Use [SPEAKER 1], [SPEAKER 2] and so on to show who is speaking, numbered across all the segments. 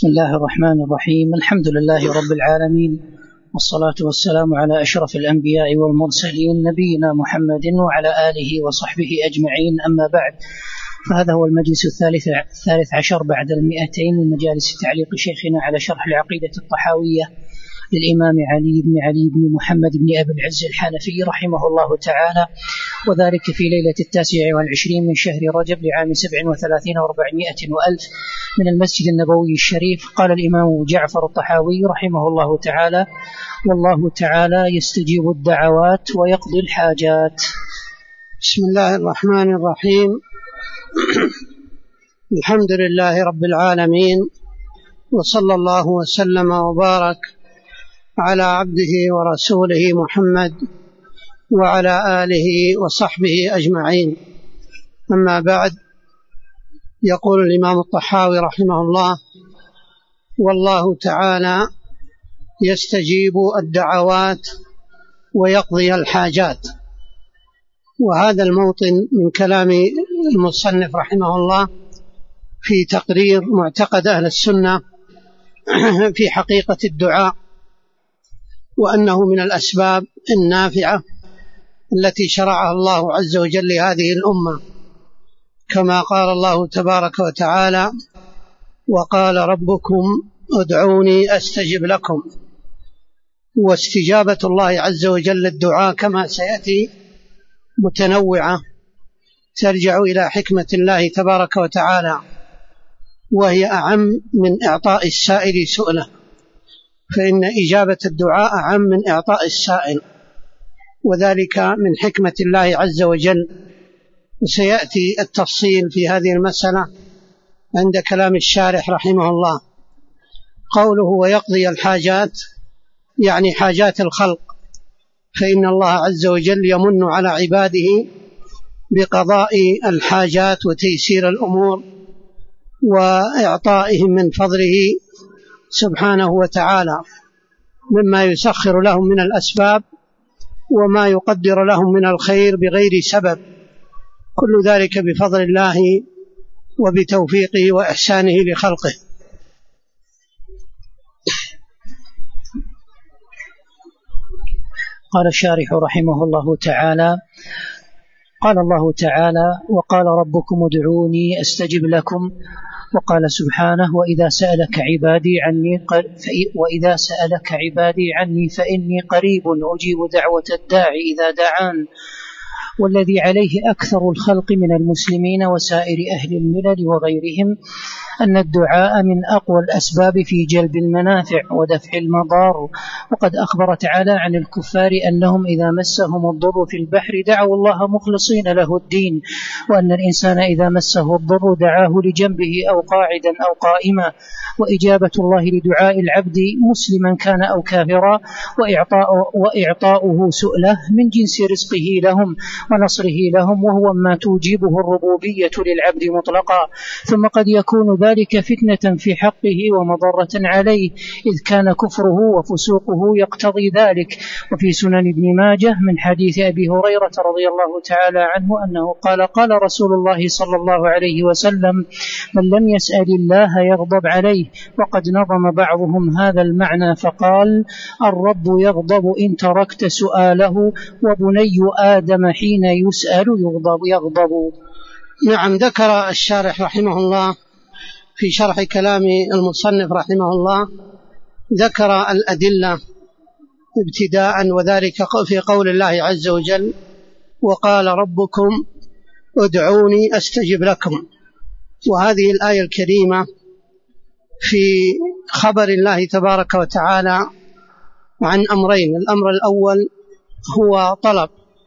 [SPEAKER 1] بسم الله الرحمن الرحيم. الحمد لله رب العالمين، والصلاة والسلام على أشرف الأنبياء والمرسلين نبينا محمد وعلى آله وصحبه أجمعين. أما بعد، فهذا هو المجلس الثالث عشر بعد 200 من مجالس تعليق شيخنا على شرح العقيدة الطحاوية للإمام علي بن محمد بن أبي العز الحنفي رحمه الله تعالى، وذلك في ليلة 29 من شهر رجب لعام 37 و400 وألف من المسجد النبوي الشريف. قال الإمام جعفر الطحاوي رحمه الله تعالى: والله تعالى يستجيب الدعوات ويقضي الحاجات.
[SPEAKER 2] بسم الله الرحمن الرحيم. الحمد لله رب العالمين، وصلى الله وسلم وبارك على عبده ورسوله محمد وعلى آله وصحبه أجمعين. أما بعد، يقول الإمام الطحاوي رحمه الله: والله تعالى يستجيب الدعوات ويقضي الحاجات. وهذا الموطن من كلام المصنف رحمه الله في تقرير معتقد أهل السنة في حقيقة الدعاء، وأنه من الأسباب النافعة التي شرعها الله عز وجل لهذه الأمة، كما قال الله تبارك وتعالى: وقال ربكم ادعوني أستجب لكم. واستجابة الله عز وجل الدعاء كما سيأتي متنوعة، ترجع إلى حكمة الله تبارك وتعالى، وهي أعم من إعطاء السائل سؤله، فإن إجابة الدعاء أعم من إعطاء السائل، وذلك من حكمة الله عز وجل. وسيأتي التفصيل في هذه المسألة عند كلام الشارح رحمه الله. قوله ويقضي الحاجات يعني حاجات الخلق، فإن الله عز وجل يمن على عباده بقضاء الحاجات وتيسير الأمور وإعطائهم من فضله سبحانه وتعالى، مما يسخر لهم من الأسباب وما يقدر لهم من الخير بغير سبب، كل ذلك بفضل الله وبتوفيقه وإحسانه لخلقه.
[SPEAKER 1] قال الشارح رحمه الله تعالى: قال الله تعالى: وقال ربكم ادعوني أستجب لكم. وقال سبحانه: وإذا سألك عبادي عني فإني قريب أجيب دعوة الداعي إذا دعان. والذي عليه أكثر الخلق من المسلمين وسائر أهل الملل وغيرهم أن الدعاء من أقوى الأسباب في جلب المنافع ودفع المضار. وقد أخبر تعالى عن الكفار أنهم إذا مسهم الضر في البحر دعوا الله مخلصين له الدين، وأن الإنسان إذا مسه الضر دعاه لجنبه أو قاعدا أو قائما. وإجابة الله لدعاء العبد مسلما كان أو كافرا وإعطاؤه سؤله من جنس رزقه لهم ونصره لهم، وهو ما توجبه الربوبية للعبد مطلقا. ثم قد يكون ذلك فتنة في حقه ومضرة عليه، إذ كان كفره وفسوقه يقتضي ذلك. وفي سنن ابن ماجه من حديث أبي هريرة رضي الله تعالى عنه أنه قال رسول الله صلى الله عليه وسلم: من لم يسأل الله يغضب عليه. وقد نظم بعضهم هذا المعنى فقال: الرب يغضب إن تركت سؤاله، وبني آدم حين يسأل يغضب.
[SPEAKER 2] نعم. ذكر الشارح رحمه الله في شرح كلام المصنف رحمه الله، ذكر الأدلة ابتداء، وذلك في قول الله عز وجل: وقال ربكم ادعوني أستجب لكم. وهذه الآية الكريمة في خبر الله تبارك وتعالى عن أمرين: الأمر الأول هو طلب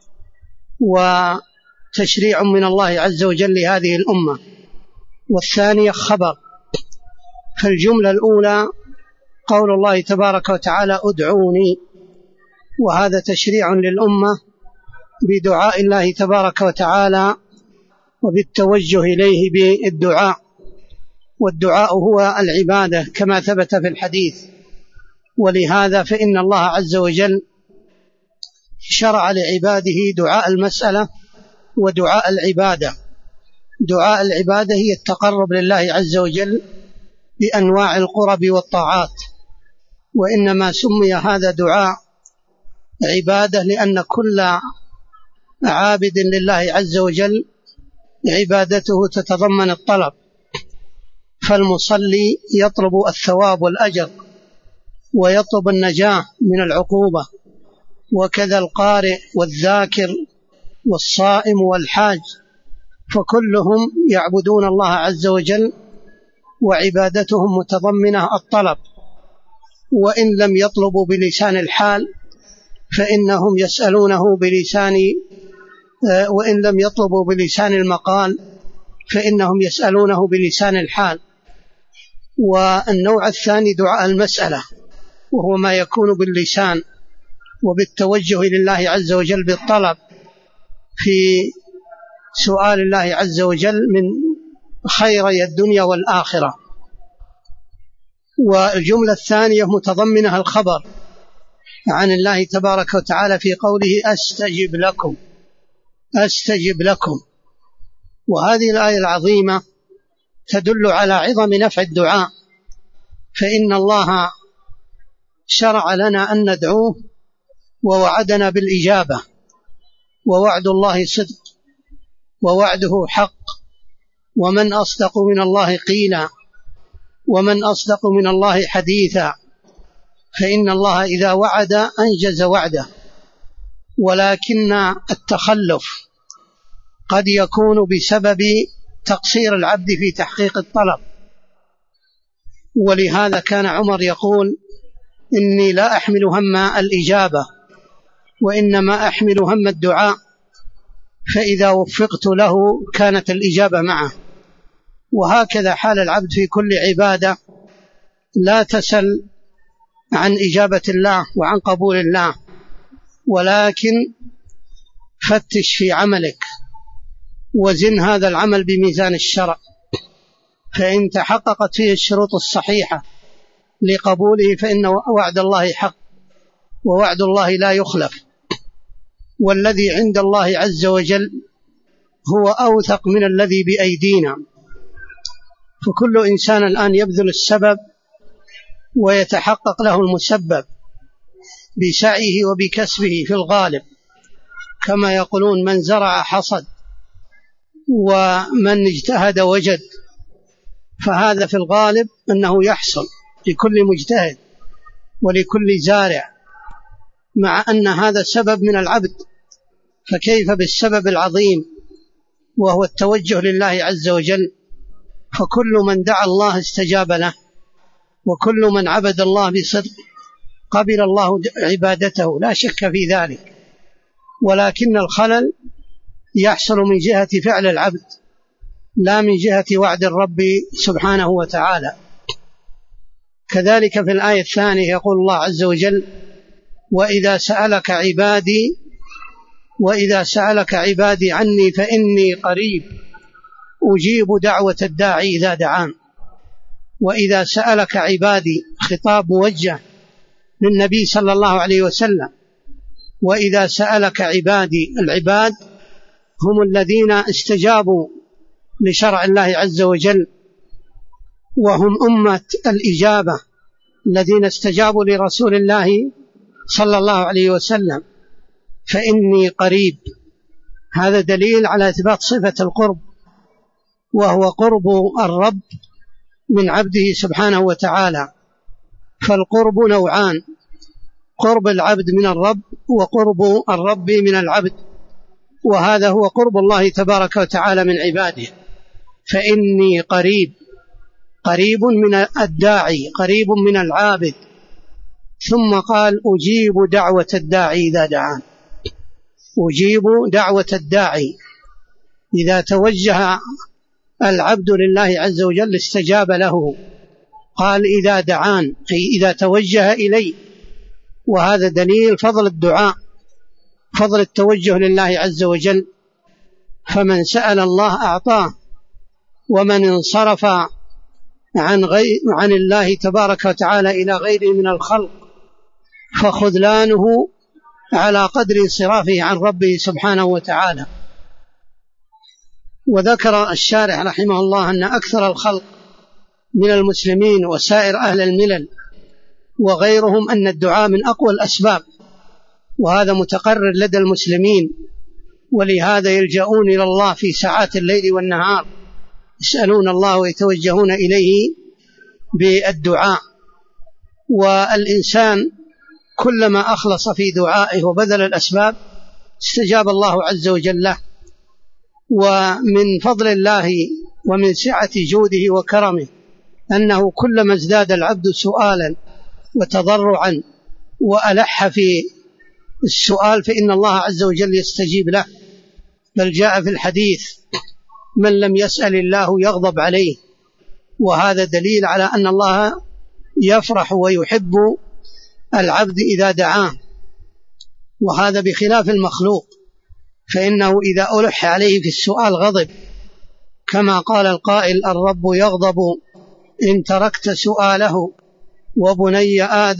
[SPEAKER 2] وتشريع من الله عز وجل لهذه الأمة، والثانية خبر. فالجملة الأولى قول الله تبارك وتعالى ادعوني، وهذا تشريع للأمة بدعاء الله تبارك وتعالى وبالتوجه إليه بالدعاء، والدعاء هو العبادة كما ثبت في الحديث. ولهذا فإن الله عز وجل شرع لعباده دعاء المسألة ودعاء العبادة. دعاء العبادة هي التقرب لله عز وجل بأنواع القرب والطاعات، وإنما سمي هذا دعاء عبادة لأن كل عابد لله عز وجل عبادته تتضمن الطلب، فالمصلي يطلب الثواب والأجر ويطلب النجاة من العقوبة، وكذا القارئ والذاكر والصائم والحاج، فكلهم يعبدون الله عز وجل وعبادتهم متضمنة الطلب، وإن لم يطلبوا بلسان الحال فإنهم يسألونه وإن لم يطلبوا بلسان المقال فإنهم يسألونه بلسان الحال. والنوع الثاني دعاء المسألة، وهو ما يكون باللسان وبالتوجه لله عز وجل بالطلب في سؤال الله عز وجل من خيري الدنيا والآخرة. والجملة الثانية متضمنها الخبر عن الله تبارك وتعالى في قوله أستجب لكم. وهذه الآية العظيمة تدل على عظم نفع الدعاء، فإن الله شرع لنا أن ندعوه ووعدنا بالإجابة، ووعد الله صدق ووعده حق، ومن أصدق من الله قيلا ومن أصدق من الله حديثا، فإن الله إذا وعد أنجز وعده. ولكن التخلف قد يكون بسبب تقصير العبد في تحقيق الطلب، ولهذا كان عمر يقول: إني لا أحمل هم الإجابة وإنما أحمل هم الدعاء، فإذا وفقت له كانت الإجابة معه. وهكذا حال العبد في كل عبادة، لا تسل عن إجابة الله وعن قبول الله، ولكن فتش في عملك وزن هذا العمل بميزان الشرع، فإن تحققت فيه الشروط الصحيحة لقبوله فإن وعد الله حق ووعد الله لا يخلف، والذي عند الله عز وجل هو أوثق من الذي بأيدينا. فكل إنسان الآن يبذل السبب ويتحقق له المسبب بسعيه وبكسبه في الغالب، كما يقولون: من زرع حصد ومن اجتهد وجد. فهذا في الغالب أنه يحصل لكل مجتهد ولكل زارع، مع أن هذا سبب من العبد، فكيف بالسبب العظيم وهو التوجه لله عز وجل؟ فكل من دعا الله استجاب له، وكل من عبد الله بصدق قبل الله عبادته، لا شك في ذلك، ولكن الخلل يحصل من جهة فعل العبد لا من جهة وعد الرب سبحانه وتعالى. كذلك في الآية الثانية يقول الله عز وجل: وإذا سألك عبادي عني فإني قريب أجيب دعوة الداعي إذا دعان. وإذا سألك عبادي خطاب موجه للنبي صلى الله عليه وسلم. وإذا سألك عبادي، العباد هم الذين استجابوا لشرع الله عز وجل، وهم أمة الإجابة الذين استجابوا لرسول الله صلى الله عليه وسلم. فإني قريب، هذا دليل على إثبات صفة القرب، وهو قرب الرب من عبده سبحانه وتعالى. فالقرب نوعان: قرب العبد من الرب وقرب الرب من العبد، وهذا هو قرب الله تبارك وتعالى من عباده. فإني قريب، قريب من الداعي، قريب من العابد. ثم قال: أجيب دعوة الداعي إذا دعان. أجيب دعوة الداعي، إذا توجه العبد لله عز وجل استجاب له. قال: إذا دعان، أي إذا توجه إلي. وهذا دليل فضل الدعاء، فضل التوجه لله عز وجل. فمن سأل الله أعطاه، ومن انصرف عن الله تبارك وتعالى إلى غيره من الخلق فخذلانه على قدر انصرافه عن ربه سبحانه وتعالى. وذكر الشارح رحمه الله أن أكثر الخلق من المسلمين وسائر أهل الملل وغيرهم أن الدعاء من أقوى الأسباب، وهذا متقرر لدى المسلمين، ولهذا يلجؤون إلى الله في ساعات الليل والنهار، يسألون الله ويتوجهون إليه بالدعاء. والإنسان كلما أخلص في دعائه وبذل الأسباب استجاب الله عز وجل له. ومن فضل الله ومن سعة جوده وكرمه أنه كلما ازداد العبد سؤالا وتضرعا وألح في السؤال فإن الله عز وجل يستجيب له. بل جاء في الحديث: من لم يسأل الله يغضب عليه. وهذا دليل على أن الله يفرح ويحب العبد إذا دعاه، وهذا بخلاف المخلوق، فإنه إذا ألح عليه في السؤال غضب، كما قال القائل: الرب يغضب إن تركت سؤاله وبني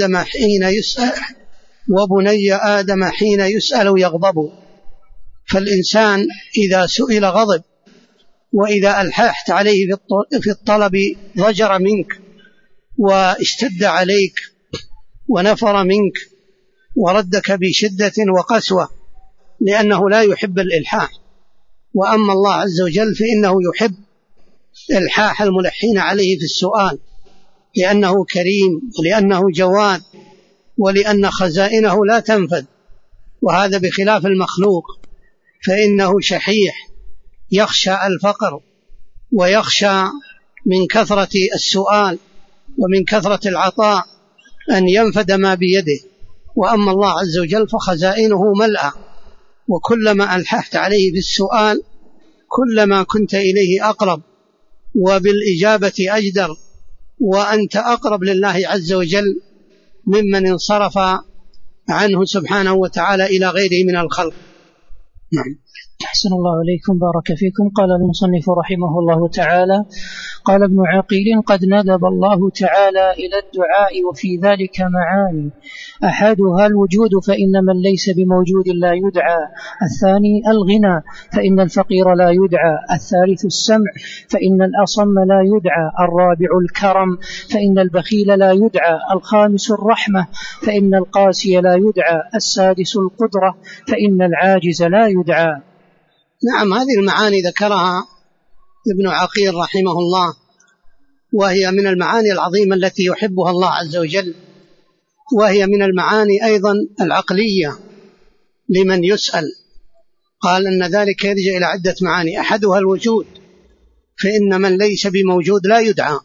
[SPEAKER 2] آدم حين يسأل يغضب. فالإنسان إذا سئل غضب، وإذا ألححت عليه في الطلب ضجر منك واشتد عليك ونفر منك وردك بشدة وقسوة، لأنه لا يحب الإلحاح. وأما الله عز وجل فإنه يحب إلحاح الملحين عليه في السؤال، لأنه كريم ولأنه جواد ولأن خزائنه لا تنفد. وهذا بخلاف المخلوق، فإنه شحيح يخشى الفقر ويخشى من كثرة السؤال ومن كثرة العطاء أن ينفد ما بيده. وأما الله عز وجل فخزائنه ملأى، وكلما ألححت عليه بالسؤال كلما كنت إليه أقرب وبالإجابة أجدر، وأنت أقرب لله عز وجل ممن انصرف عنه سبحانه وتعالى إلى غيره من الخلق.
[SPEAKER 1] نعم. أحسن الله عليكم، بارك فيكم. قال المصنف رحمه الله تعالى: قال ابن عقيل: قد ندب الله تعالى إلى الدعاء وفي ذلك معاني، أحدها الوجود فإن من ليس بموجود لا يدعى، الثاني الغنى فإن الفقير لا يدعى، الثالث السمع فإن الأصم لا يدعى، الرابع الكرم فإن البخيل لا يدعى، الخامس الرحمة فإن القاسي لا يدعى، السادس القدرة فإن العاجز لا يدعى.
[SPEAKER 2] نعم، هذه المعاني ذكرها ابن عقيل رحمه الله، وهي من المعاني العظيمة التي يحبها الله عز وجل، وهي من المعاني أيضا العقلية لمن يسأل. قال أن ذلك يرجع إلى عدة معاني، أحدها الوجود فإن من ليس بموجود لا يدعى.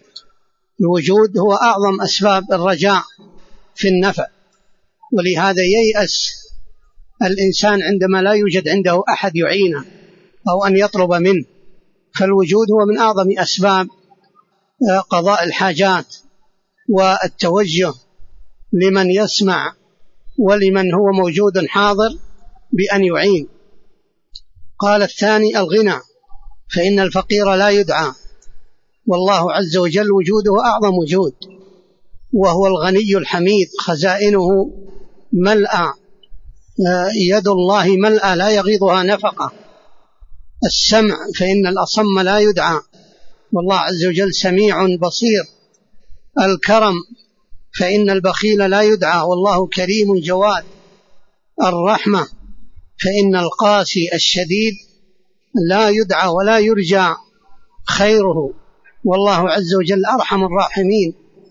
[SPEAKER 2] الوجود هو أعظم أسباب الرجاء في النفع، ولهذا ييأس الإنسان عندما لا يوجد عنده أحد يعينه أو أن يطلب منه. فالوجود هو من أعظم أسباب قضاء الحاجات والتوجه لمن يسمع ولمن هو موجود حاضر بأن يعين. قال الثاني الغنى فإن الفقير لا يدعى، والله عز وجل وجوده أعظم وجود، وهو الغني الحميد، خزائنه ملأى، يد الله ملأى لا يغيضها نفقة. السمع فإن الأصم لا يدعى، والله عز وجل سميع بصير. الكرم فإن البخيل لا يدعى، والله كريم جواد. الرحمة فإن القاسي الشديد لا يدعى ولا يرجى خيره، والله عز وجل أرحم الراحمين.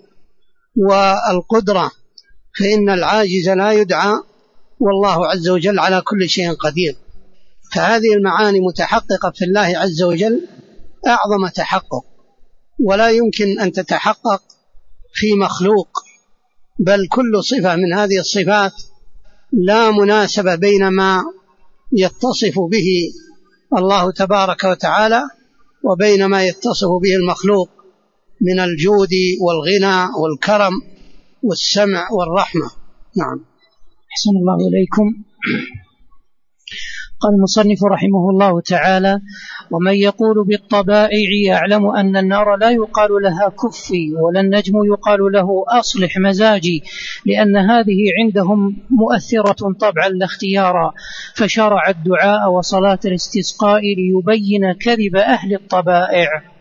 [SPEAKER 2] والقدرة فإن العاجز لا يدعى، والله عز وجل على كل شيء قدير. فهذه المعاني متحققة في الله عز وجل أعظم تحقق، ولا يمكن أن تتحقق في مخلوق، بل كل صفة من هذه الصفات لا مناسبة بين ما يتصف به الله تبارك وتعالى وبين ما يتصف به المخلوق من الجود والغنى والكرم والسمع والرحمة. نعم.
[SPEAKER 1] أحسن الله إليكم. قال المصنف رحمه الله تعالى: ومن يقول بالطبائع يعلم أن النار لا يقال لها كفي ولا النجم يقال له أصلح مزاجي، لأن هذه عندهم مؤثرة طبعا لا اختيارا، فشرع الدعاء وصلاة الاستسقاء ليبين كذب أهل الطبائع.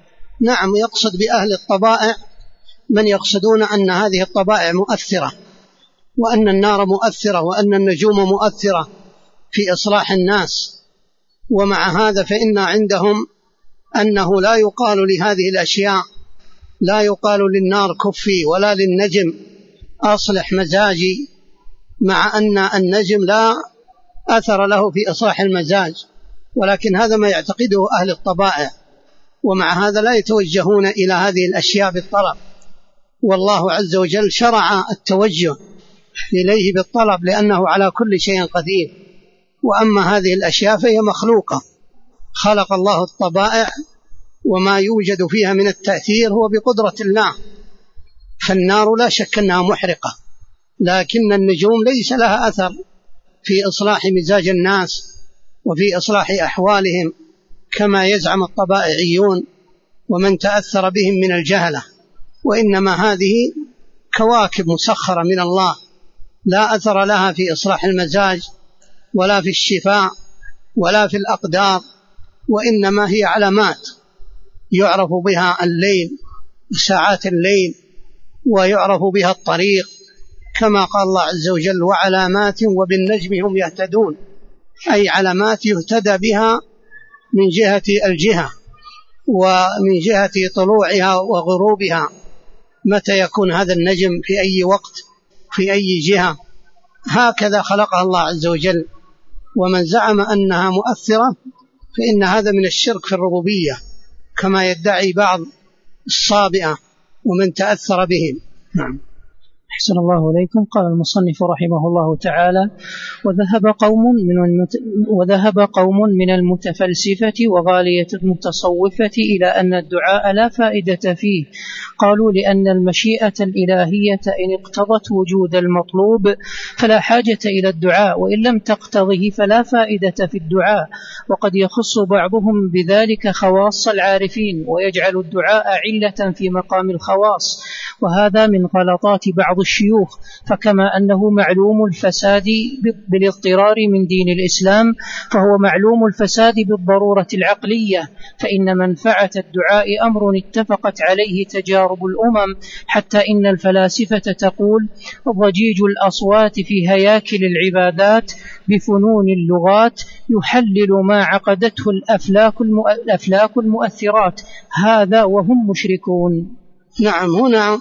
[SPEAKER 2] نعم، يقصد بأهل الطبائع من يقصدون أن هذه الطبائع مؤثرة، وأن النار مؤثرة، وأن النجوم مؤثرة في إصلاح الناس. ومع هذا فإن عندهم أنه لا يقال لهذه الأشياء، لا يقال للنار كفي ولا للنجم أصلح مزاجي، مع أن النجم لا أثر له في إصلاح المزاج، ولكن هذا ما يعتقده أهل الطبائع، ومع هذا لا يتوجهون إلى هذه الأشياء بالطلب. والله عز وجل شرع التوجه إليه بالطلب لأنه على كل شيء قدير. وأما هذه الأشياء فهي مخلوقة، خلق الله الطبائع وما يوجد فيها من التأثير هو بقدرة الله. فالنار لا شك أنها محرقة، لكن النجوم ليس لها أثر في إصلاح مزاج الناس وفي إصلاح أحوالهم كما يزعم الطبائعيون ومن تأثر بهم من الجهلة، وإنما هذه كواكب مسخرة من الله لا أثر لها في إصلاح المزاج ولا في الشفاء ولا في الأقدار، وإنما هي علامات يعرف بها الليل، ساعات الليل، ويعرف بها الطريق، كما قال الله عز وجل: وعلامات وبالنجم هم يهتدون، أي علامات يهتدى بها من جهة الجهة ومن جهة طلوعها وغروبها، متى يكون هذا النجم في أي وقت في أي جهة. هكذا خلقها الله عز وجل. ومن زعم أنها مؤثرة فإن هذا من الشرك في الربوبية كما يدعي بعض الصابئة ومن تأثر بهم. نعم.
[SPEAKER 1] أحسن الله إليكم. قال المصنف رحمه الله تعالى: وذهب قوم من المتفلسفة وغالية المتصوفة إلى أن الدعاء لا فائدة فيه. قالوا: لأن المشيئة الإلهية إن اقتضت وجود المطلوب فلا حاجة إلى الدعاء، وإن لم تقتضه فلا فائدة في الدعاء. وقد يخص بعضهم بذلك خواص العارفين ويجعل الدعاء علة في مقام الخواص، وهذا من غلطات بعض الشيوخ. فكما أنه معلوم الفساد بالاضطرار من دين الإسلام، فهو معلوم الفساد بالضرورة العقلية، فإن منفعة الدعاء أمر اتفقت عليه تجارب الأمم، حتى إن الفلاسفة تقول: ضجيج الأصوات في هياكل العبادات بفنون اللغات يحلل ما عقدته الأفلاك المؤثرات، هذا وهم مشركون.
[SPEAKER 2] نعم. هنا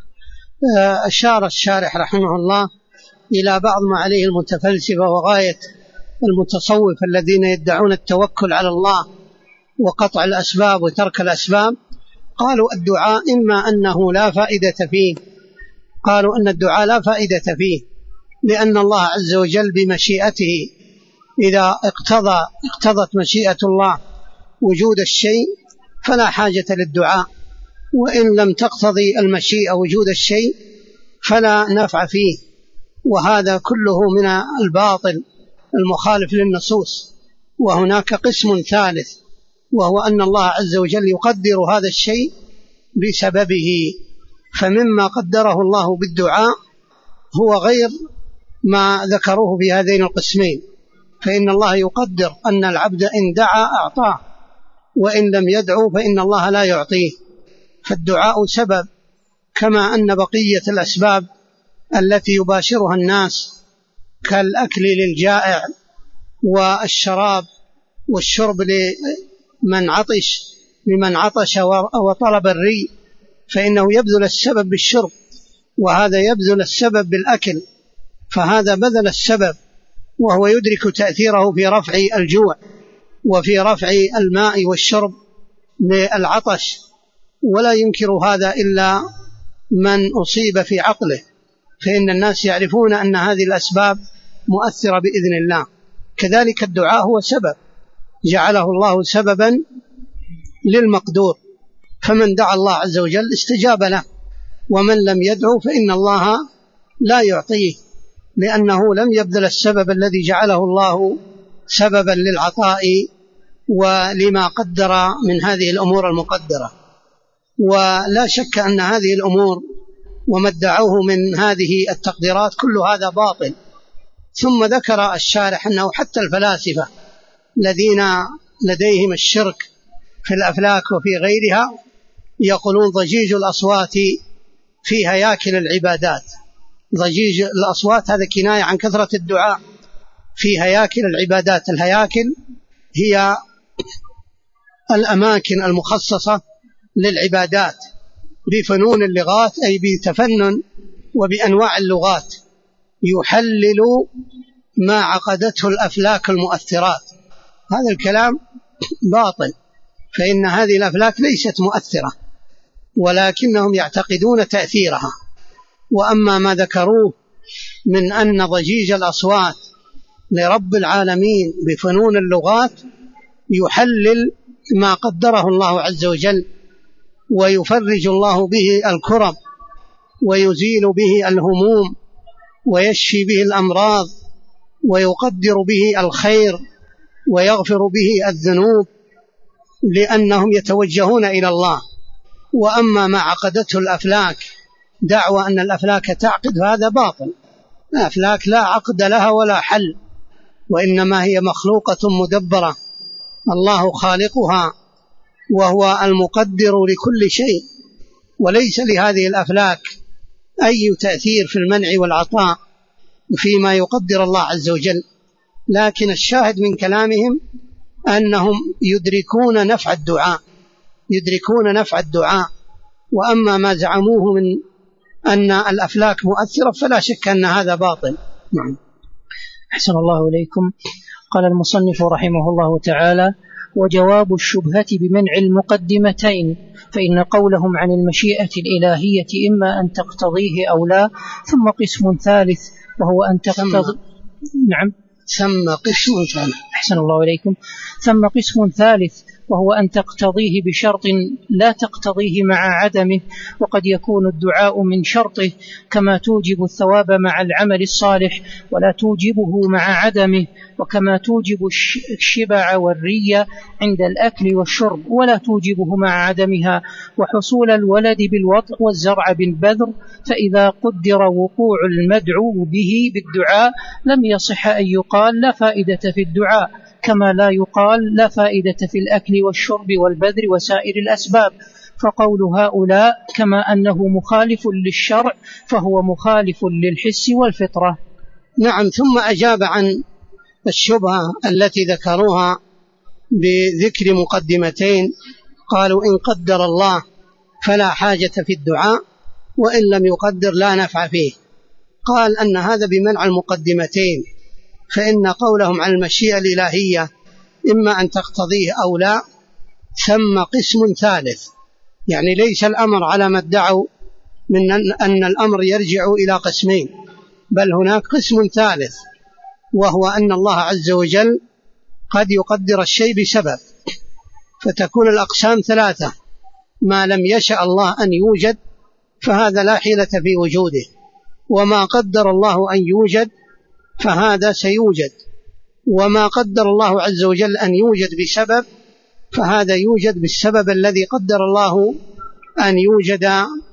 [SPEAKER 2] أشار الشارح رحمه الله إلى بعض ما عليه المتفلسفة وغاية المتصوف الذين يدعون التوكل على الله وقطع الأسباب وترك الأسباب. قالوا الدعاء إما أنه لا فائدة فيه، قالوا أن الدعاء لا فائدة فيه لأن الله عز وجل بمشيئته إذا اقتضت مشيئة الله وجود الشيء فلا حاجة للدعاء، وإن لم تقتضي المشيئة وجود الشيء فلا نفع فيه. وهذا كله من الباطل المخالف للنصوص. وهناك قسم ثالث، وهو أن الله عز وجل يقدر هذا الشيء بسببه، فمما قدره الله بالدعاء هو غير ما ذكروه في هذين القسمين. فإن الله يقدر أن العبد إن دعا أعطاه، وإن لم يدعو فإن الله لا يعطيه. فالدعاء سبب، كما أن بقية الأسباب التي يباشرها الناس كالأكل للجائع والشراب والشرب لمن عطش وطلب الري، فإنه يبذل السبب بالشرب، وهذا يبذل السبب بالأكل، فهذا بذل السبب وهو يدرك تأثيره في رفع الجوع وفي رفع الماء والشرب للعطش، ولا ينكر هذا إلا من أصيب في عقله، فإن الناس يعرفون أن هذه الأسباب مؤثرة بإذن الله. كذلك الدعاء هو سبب جعله الله سببا للمقدور، فمن دعا الله عز وجل استجاب له، ومن لم يدعو فإن الله لا يعطيه، لأنه لم يبذل السبب الذي جعله الله سببا للعطاء ولما قدر من هذه الأمور المقدرة. ولا شك أن هذه الأمور وما ادعوه من هذه التقديرات كل هذا باطل. ثم ذكر الشارح أنه حتى الفلاسفة الذين لديهم الشرك في الأفلاك وفي غيرها يقولون ضجيج الأصوات في هياكل العبادات. ضجيج الأصوات هذا كناية عن كثرة الدعاء في هياكل العبادات. الهياكل هي الأماكن المخصصة للعبادات بفنون اللغات، أي بتفنن وبأنواع اللغات، يحلل ما عقدته الأفلاك المؤثرات. هذا الكلام باطل، فإن هذه الأفلاك ليست مؤثرة ولكنهم يعتقدون تأثيرها. وأما ما ذكروه من أن ضجيج الأصوات لرب العالمين بفنون اللغات يحلل ما قدره الله عز وجل، ويفرج الله به الكرب، ويزيل به الهموم، ويشفي به الأمراض، ويقدر به الخير، ويغفر به الذنوب، لأنهم يتوجهون إلى الله. وأما ما عقدته الأفلاك دعوى أن الأفلاك تعقد، فهذا باطل. الأفلاك لا عقد لها ولا حل، وإنما هي مخلوقة مدبرة، الله خالقها وهو المقدر لكل شيء، وليس لهذه الأفلاك أي تأثير في المنع والعطاء فيما يقدر الله عز وجل. لكن الشاهد من كلامهم أنهم يدركون نفع الدعاء. وأما ما زعموه من أن الأفلاك مؤثرة فلا شك أن هذا باطل. نعم.
[SPEAKER 1] أحسن الله إليكم. قال المصنف رحمه الله تعالى: وجواب الشبهة بمنع المقدمتين، فإن قولهم عن المشيئة الإلهية إما أن تقتضيه أو لا، ثم قسم ثالث وهو أن تقتضي. نعم.
[SPEAKER 2] ثم قسم ثالث.
[SPEAKER 1] أحسن الله إليكم. ثم قسم ثالث وهو أن تقتضيه بشرط لا تقتضيه مع عدمه، وقد يكون الدعاء من شرطه كما توجب الثواب مع العمل الصالح ولا توجبه مع عدمه، وكما توجب الشبع والري عند الأكل والشرب ولا توجبه مع عدمها، وحصول الولد بالوطء والزرع بالبذر. فإذا قدر وقوع المدعو به بالدعاء لم يصح أن يقال لا فائدة في الدعاء، كما لا يقال لا فائدة في الأكل والشرب والبذر وسائر الأسباب. فقول هؤلاء كما أنه مخالف للشرع فهو مخالف للحس والفطرة.
[SPEAKER 2] نعم. ثم أجاب عن الشبهة التي ذكروها بذكر مقدمتين، قالوا إن قدر الله فلا حاجة في الدعاء، وإن لم يقدر لا نفع فيه. قال أن هذا بمنع المقدمتين، فإن قولهم عن المشيئة الإلهية إما أن تقتضيه أو لا، ثم قسم ثالث، يعني ليس الأمر على ما ادعوا من أن الأمر يرجع إلى قسمين، بل هناك قسم ثالث، وهو أن الله عز وجل قد يقدر الشيء بسبب، فتكون الأقسام ثلاثة: ما لم يشأ الله أن يوجد فهذا لا حيلة في وجوده، وما قدر الله أن يوجد فهذا سيوجد، وما قدر الله عز وجل أن يوجد بسبب فهذا يوجد بالسبب الذي قدر الله أن يوجد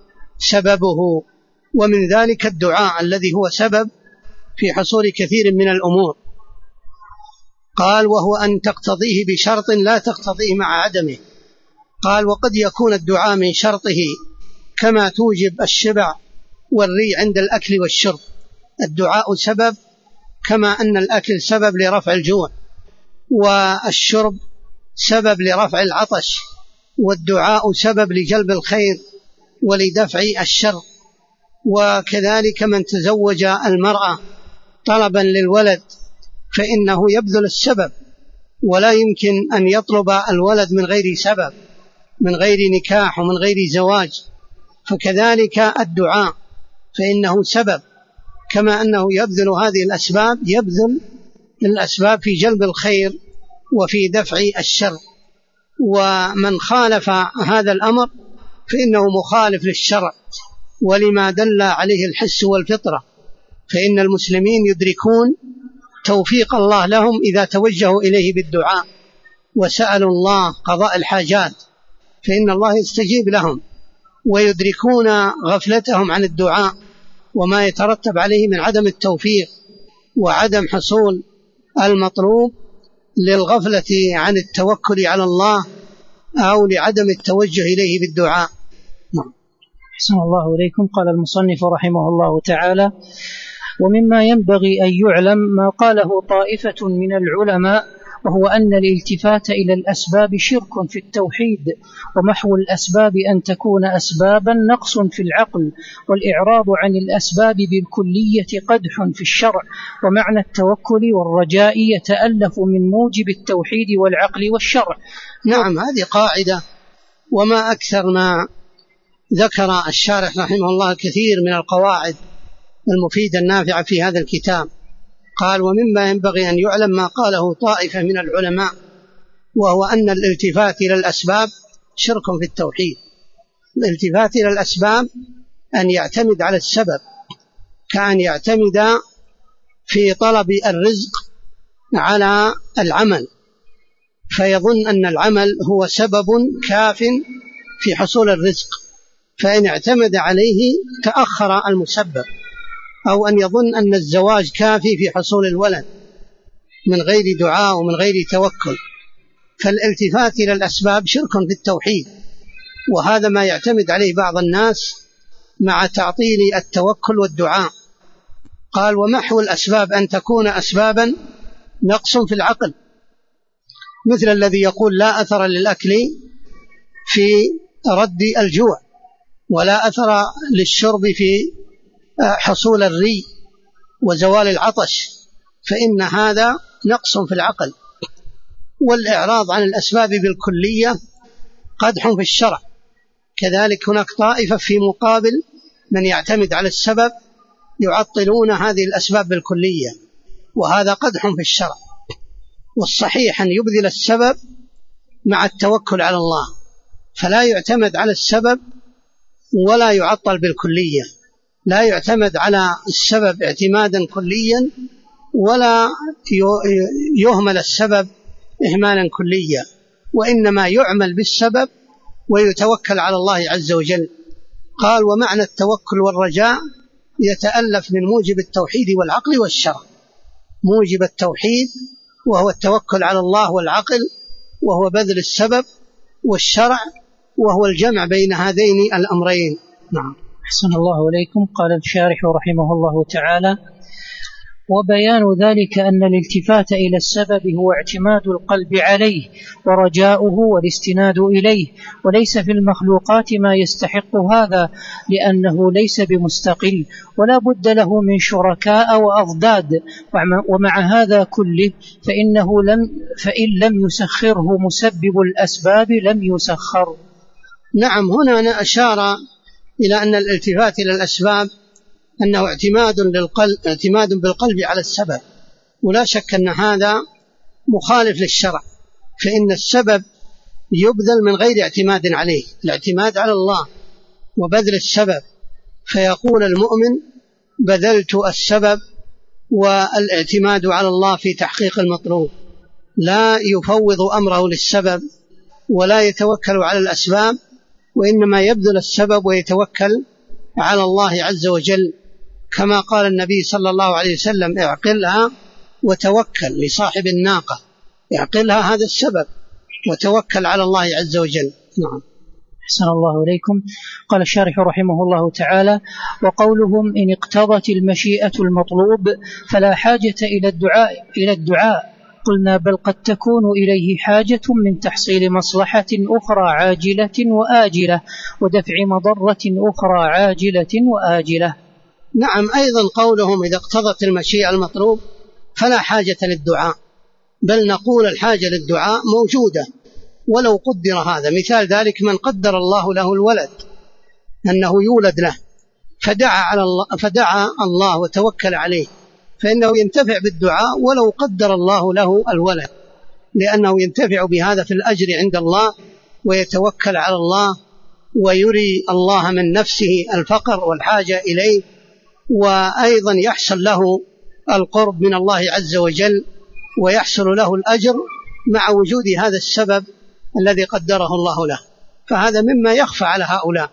[SPEAKER 2] سببه. ومن ذلك الدعاء الذي هو سبب في حصول كثير من الأمور. قال وهو أن تقتضيه بشرط لا تقتضيه مع عدمه. قال وقد يكون الدعاء من شرطه كما توجب الشبع والري عند الأكل والشرب. الدعاء سبب كما أن الأكل سبب لرفع الجوع، والشرب سبب لرفع العطش، والدعاء سبب لجلب الخير ولدفع الشر. وكذلك من تزوج المرأة طلبا للولد فإنه يبذل السبب، ولا يمكن أن يطلب الولد من غير سبب، من غير نكاح ومن غير زواج. فكذلك الدعاء فإنه سبب، كما أنه يبذل هذه الأسباب، يبذل الأسباب في جلب الخير وفي دفع الشر. ومن خالف هذا الأمر فإنه مخالف للشرع ولما دل عليه الحس والفطرة. فإن المسلمين يدركون توفيق الله لهم إذا توجهوا إليه بالدعاء وسألوا الله قضاء الحاجات، فإن الله يستجيب لهم، ويدركون غفلتهم عن الدعاء وما يترتب عليه من عدم التوفيق وعدم حصول المطلوب للغفلة عن التوكل على الله أو لعدم التوجه إليه بالدعاء.
[SPEAKER 1] أحسن الله إليكم. قال المصنف رحمه الله تعالى: ومما ينبغي أن يعلم ما قاله طائفة من العلماء، وهو أن الالتفات إلى الأسباب شرك في التوحيد، ومحو الأسباب أن تكون أسبابا نقص في العقل، والإعراض عن الأسباب بالكلية قدح في الشرع، ومعنى التوكل والرجاء يتألف من موجب التوحيد والعقل والشرع.
[SPEAKER 2] نعم، هذه قاعدة، وما أكثر ما ذكر الشارح رحمه الله كثير من القواعد المفيدة النافعة في هذا الكتاب. قال: ومما ينبغي أن يعلم ما قاله طائفة من العلماء، وهو أن الالتفات إلى الأسباب شرك في التوحيد. الالتفات إلى الأسباب أن يعتمد على السبب، كأن يعتمد في طلب الرزق على العمل، فيظن أن العمل هو سبب كاف في حصول الرزق، فإن اعتمد عليه تأخر المسبب. أو أن يظن أن الزواج كافي في حصول الولد من غير دعاء ومن غير توكل. فالالتفات إلى الأسباب شرك في التوحيد، وهذا ما يعتمد عليه بعض الناس مع تعطيل التوكل والدعاء. قال: ومحو الأسباب أن تكون أسبابا نقص في العقل، مثل الذي يقول لا أثر للأكل في رد الجوع، ولا أثر للشرب في حصول الري وزوال العطش، فإن هذا نقص في العقل. والإعراض عن الأسباب بالكلية قدح في الشرع. كذلك هناك طائفة في مقابل من يعتمد على السبب يعطلون هذه الأسباب بالكلية، وهذا قدح في الشرع. والصحيح أن يبذل السبب مع التوكل على الله، فلا يعتمد على السبب ولا يعطل بالكلية، لا يعتمد على السبب اعتمادا كليا ولا يهمل السبب إهمالا كليا، وإنما يعمل بالسبب ويتوكل على الله عز وجل. قال: ومعنى التوكل والرجاء يتألف من موجب التوحيد والعقل والشرع. موجب التوحيد وهو التوكل على الله والعقل، وهو بذل السبب، والشرع وهو الجمع بين هذين الأمرين. نعم.
[SPEAKER 1] أحسن الله إليكم. قال الشارح رحمه الله تعالى: وبيان ذلك أن الالتفات إلى السبب هو اعتماد القلب عليه ورجاؤه والاستناد إليه، وليس في المخلوقات ما يستحق هذا، لأنه ليس بمستقل ولا بد له من شركاء وأضداد. ومع هذا كله فإن لم يسخره مسبب الأسباب لم يسخر.
[SPEAKER 2] نعم، هنا أشار إلى أن الالتفات إلى الأسباب أنه اعتماد بالقلب على السبب، ولا شك أن هذا مخالف للشرع، فإن السبب يبذل من غير اعتماد عليه، الاعتماد على الله وبذل السبب. فيقول المؤمن: بذلت السبب والاعتماد على الله في تحقيق المطلوب، لا يفوض أمره للسبب ولا يتوكل على الأسباب، وإنما يبذل السبب ويتوكل على الله عز وجل، كما قال النبي صلى الله عليه وسلم: اعقلها وتوكل لصاحب الناقة. اعقلها، هذا السبب، وتوكل على الله عز وجل. نعم.
[SPEAKER 1] أحسن الله إليكم. قال الشارح رحمه الله تعالى: وقولهم إن اقتضت المشيئة المطلوب فلا حاجة إلى الدعاء، قلنا بل قد تكون إليه حاجة من تحصيل مصلحة أخرى عاجلة وآجلة، ودفع مضرة أخرى عاجلة وآجلة.
[SPEAKER 2] نعم، أيضا قولهم إذا اقتضت المشيئة المطلوب فلا حاجة للدعاء، بل نقول الحاجة للدعاء موجودة ولو قدر هذا. مثال ذلك من قدر الله له الولد، أنه يولد له، فدعا الله وتوكل عليه، فإنه ينتفع بالدعاء ولو قدر الله له الولد، لأنه ينتفع بهذا في الأجر عند الله، ويتوكل على الله ويري الله من نفسه الفقر والحاجة إليه، وأيضا يحصل له القرب من الله عز وجل، ويحصل له الأجر مع وجود هذا السبب الذي قدره الله له. فهذا مما يخفى على هؤلاء،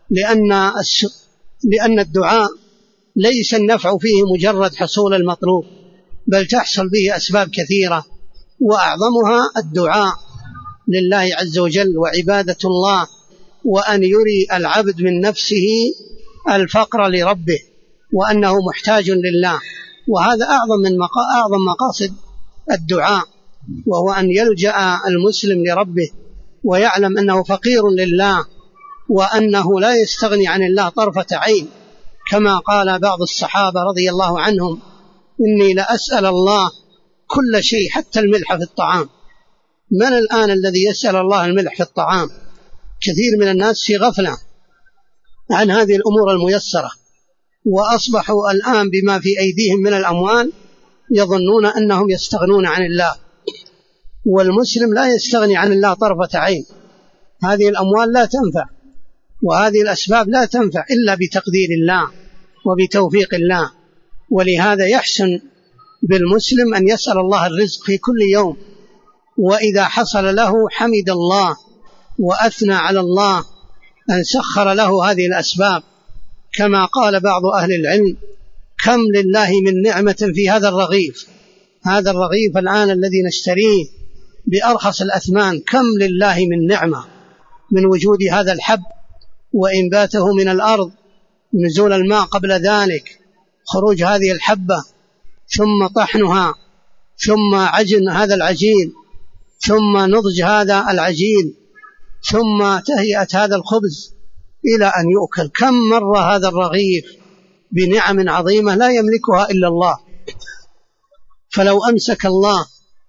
[SPEAKER 2] لأن الدعاء ليس النفع فيه مجرد حصول المطلوب، بل تحصل به أسباب كثيرة، وأعظمها الدعاء لله عز وجل وعبادة الله وأن يري العبد من نفسه الفقر لربه وأنه محتاج لله. وهذا أعظم مقاصد الدعاء، وهو أن يلجأ المسلم لربه ويعلم أنه فقير لله وأنه لا يستغني عن الله طرفة عين، كما قال بعض الصحابة رضي الله عنهم: إني لأسأل الله كل شيء حتى الملح في الطعام. من الآن الذي يسأل الله الملح في الطعام؟ كثير من الناس في غفلة عن هذه الأمور الميسرة، وأصبحوا الآن بما في أيديهم من الأموال يظنون أنهم يستغنون عن الله، والمسلم لا يستغني عن الله طرفة عين. هذه الأموال لا تنفع، وهذه الأسباب لا تنفع إلا بتقدير الله وبتوفيق الله. ولهذا يحسن بالمسلم أن يسأل الله الرزق في كل يوم، وإذا حصل له حمد الله وأثنى على الله أن سخر له هذه الأسباب، كما قال بعض أهل العلم: كم لله من نعمة في هذا الرغيف. هذا الرغيف الآن الذي نشتريه بأرخص الأثمان، كم لله من نعمة من وجود هذا الحب وإنباته من الأرض، نزول الماء قبل ذلك، خروج هذه الحبة، ثم طحنها، ثم عجن هذا العجين، ثم نضج هذا العجين، ثم تهيئة هذا الخبز إلى أن يؤكل. كم مر هذا الرغيف بنعم عظيمة لا يملكها إلا الله. فلو أمسك الله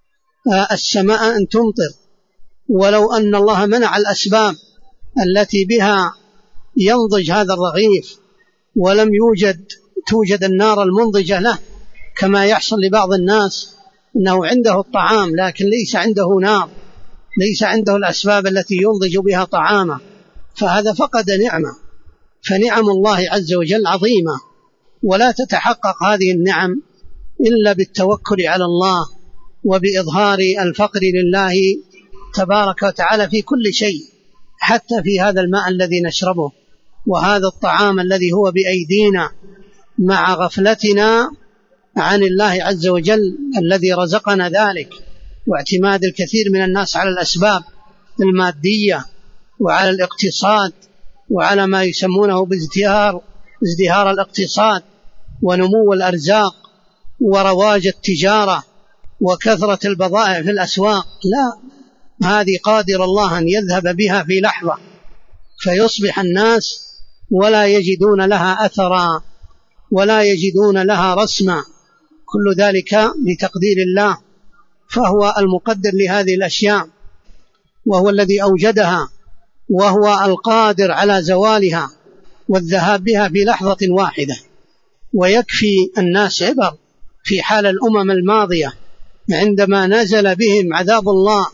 [SPEAKER 2] السماء أن تمطر، ولو أن الله منع الأسباب التي بها ينضج هذا الرغيف، ولم توجد النار المنضجة له، كما يحصل لبعض الناس أنه عنده الطعام لكن ليس عنده نار، ليس عنده الأسباب التي ينضج بها طعامه، فهذا فقد نعمة. فنعم الله عز وجل عظيمة، ولا تتحقق هذه النعم إلا بالتوكل على الله وبإظهار الفقر لله تبارك وتعالى في كل شيء، حتى في هذا الماء الذي نشربه وهذا الطعام الذي هو بأيدينا، مع غفلتنا عن الله عز وجل الذي رزقنا ذلك، واعتماد الكثير من الناس على الأسباب المادية وعلى الاقتصاد وعلى ما يسمونه بازدهار الاقتصاد ونمو الأرزاق ورواج التجارة وكثرة البضائع في الأسواق. لا، هذه قادر الله أن يذهب بها في لحظة، فيصبح الناس ولا يجدون لها أثرا ولا يجدون لها رسما، كل ذلك بتقدير الله، فهو المقدر لهذه الأشياء، وهو الذي أوجدها، وهو القادر على زوالها والذهاب بها في لحظة واحدة. ويكفي الناس عبر في حال الأمم الماضية عندما نزل بهم عذاب الله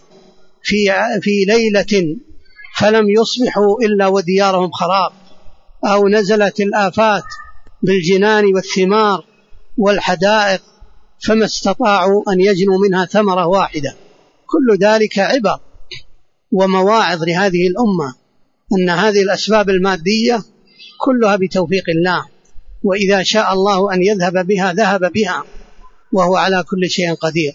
[SPEAKER 2] في ليلة فلم يصبحوا إلا وديارهم خراب، أو نزلت الآفات بالجنان والثمار والحدائق فما استطاعوا أن يجنوا منها ثمرة واحدة. كل ذلك عبر ومواعظ لهذه الأمة، أن هذه الأسباب المادية كلها بتوفيق الله، وإذا شاء الله أن يذهب بها ذهب بها، وهو على كل شيء قدير.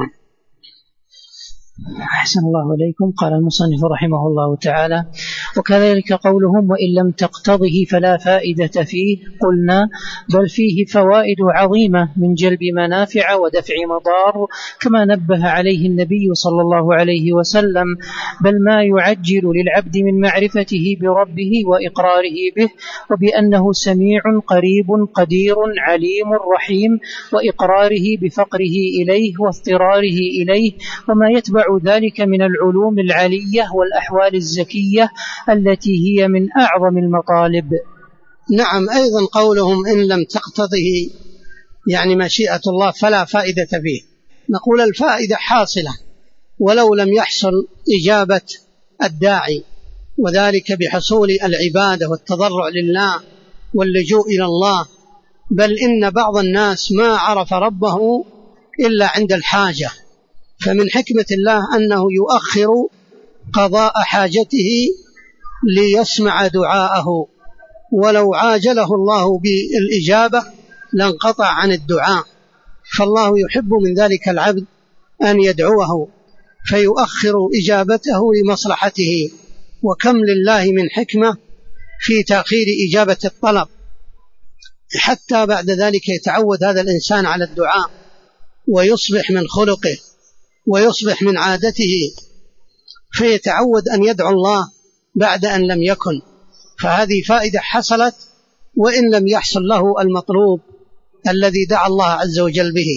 [SPEAKER 1] أحسن الله إليكم. قال المصنف رحمه الله تعالى: وكذلك قولهم وإن لم تقتضه فلا فائدة فيه، قلنا بل فيه فوائد عظيمة من جلب منافع ودفع مضار، كما نبه عليه النبي صلى الله عليه وسلم، بل ما يعجل للعبد من معرفته بربه وإقراره به، وبأنه سميع قريب قدير عليم رحيم، وإقراره بفقره إليه واضطراره إليه، وما يتبع ذلك من العلوم العلية والأحوال الزكية التي هي من أعظم المطالب.
[SPEAKER 2] نعم، أيضا قولهم إن لم تقتضه يعني مشيئة الله فلا فائدة فيه، نقول الفائدة حاصلة ولو لم يحصل إجابة الداعي، وذلك بحصول العبادة والتضرع لله واللجوء إلى الله. بل إن بعض الناس ما عرف ربه إلا عند الحاجة، فمن حكمة الله أنه يؤخر قضاء حاجته ليسمع دعاءه، ولو عاجله الله بالإجابة لانقطع عن الدعاء، فالله يحب من ذلك العبد أن يدعوه فيؤخر إجابته لمصلحته وكم لله من حكمة في تأخير إجابة الطلب، حتى بعد ذلك يتعود هذا الإنسان على الدعاء ويصبح من خلقه ويصبح من عادته، فيتعود أن يدعو الله بعد أن لم يكن. فهذه فائدة حصلت وإن لم يحصل له المطلوب الذي دعا الله عز وجل به.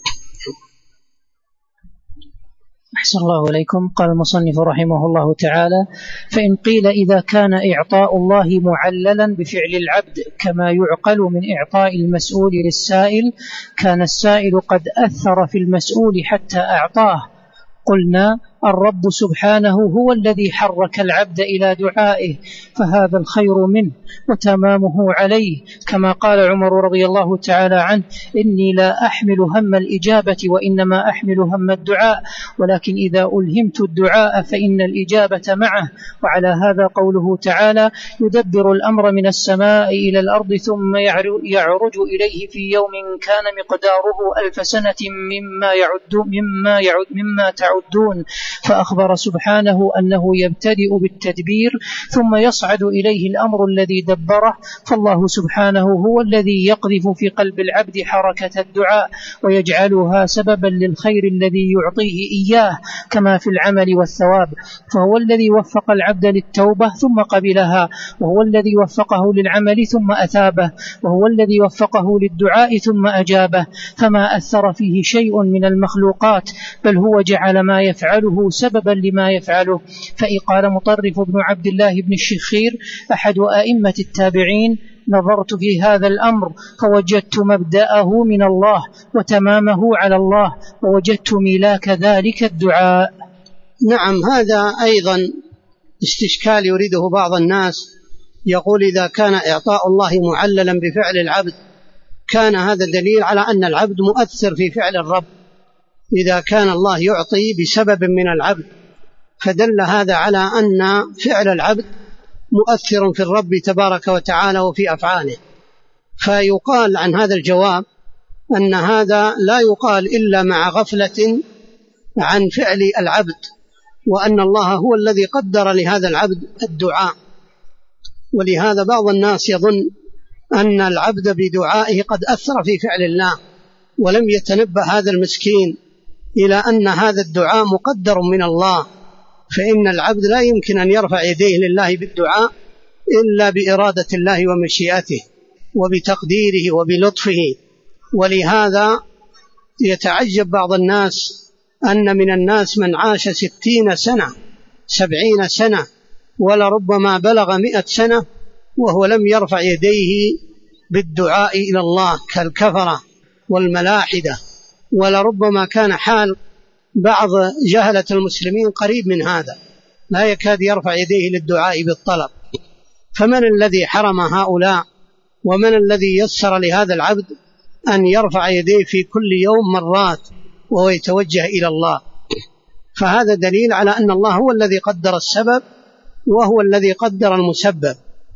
[SPEAKER 1] أحسن الله إليكم. قال المصنف رحمه الله تعالى: فإن قيل إذا كان إعطاء الله معللا بفعل العبد كما يعقل من إعطاء المسؤول للسائل، كان السائل قد أثر في المسؤول حتى أعطاه، قلنا الرب سبحانه هو الذي حرك العبد إلى دعائه، فهذا الخير منه وتمامه عليه، كما قال عمر رضي الله تعالى عنه: إني لا أحمل هم الإجابة وإنما أحمل هم الدعاء، ولكن إذا ألهمت الدعاء فإن الإجابة معه. وعلى هذا قوله تعالى: يدبر الأمر من السماء إلى الأرض ثم يعرج إليه في يوم كان مقداره 1000 سنة مما تعدون. فأخبر سبحانه أنه يبتدئ بالتدبير ثم يصعد إليه الأمر الذي دبره، فالله سبحانه هو الذي يقذف في قلب العبد حركة الدعاء ويجعلها سببا للخير الذي يعطيه إياه كما في العمل والثواب، فهو الذي وفق العبد للتوبة ثم قبلها، وهو الذي وفقه للعمل ثم أثابه، وهو الذي وفقه للدعاء ثم أجابه، فما أثر فيه شيء من المخلوقات، بل هو جعل ما يفعله سببا لما يفعله. فقال مطرف بن عبد الله بن الشخير أحد أئمة التابعين: نظرت في هذا الأمر فوجدت مبدأه من الله وتمامه على الله، ووجدت ملاك ذلك الدعاء.
[SPEAKER 2] نعم، هذا أيضا استشكال يريده بعض الناس، يقول إذا كان إعطاء الله معللا بفعل العبد كان هذا دليل على أن العبد مؤثر في فعل الرب، إذا كان الله يعطي بسبب من العبد فدل هذا على أن فعل العبد مؤثر في الرب تبارك وتعالى وفي أفعاله. فيقال عن هذا الجواب أن هذا لا يقال إلا مع غفلة عن فعل العبد، وأن الله هو الذي قدر لهذا العبد الدعاء. ولهذا بعض الناس يظن أن العبد بدعائه قد أثر في فعل الله، ولم يتنبه هذا المسكين إلى أن هذا الدعاء مقدر من الله، فإن العبد لا يمكن أن يرفع يديه لله بالدعاء إلا بإرادة الله ومشيئته وبتقديره وبلطفه. ولهذا يتعجب بعض الناس أن من الناس من عاش 60 سنة 70 سنة ولربما بلغ 100 سنة وهو لم يرفع يديه بالدعاء إلى الله، كالكفرة والملاحدة. ولربما كان حال بعض جهلة المسلمين قريب من هذا، لا يكاد يرفع يديه للدعاء بالطلب. فمن الذي حرم هؤلاء؟ ومن الذي يسر لهذا العبد أن يرفع يديه في كل يوم مرات وهو يتوجه إلى الله؟ فهذا دليل على أن الله هو الذي قدر السبب وهو الذي قدر المسبب.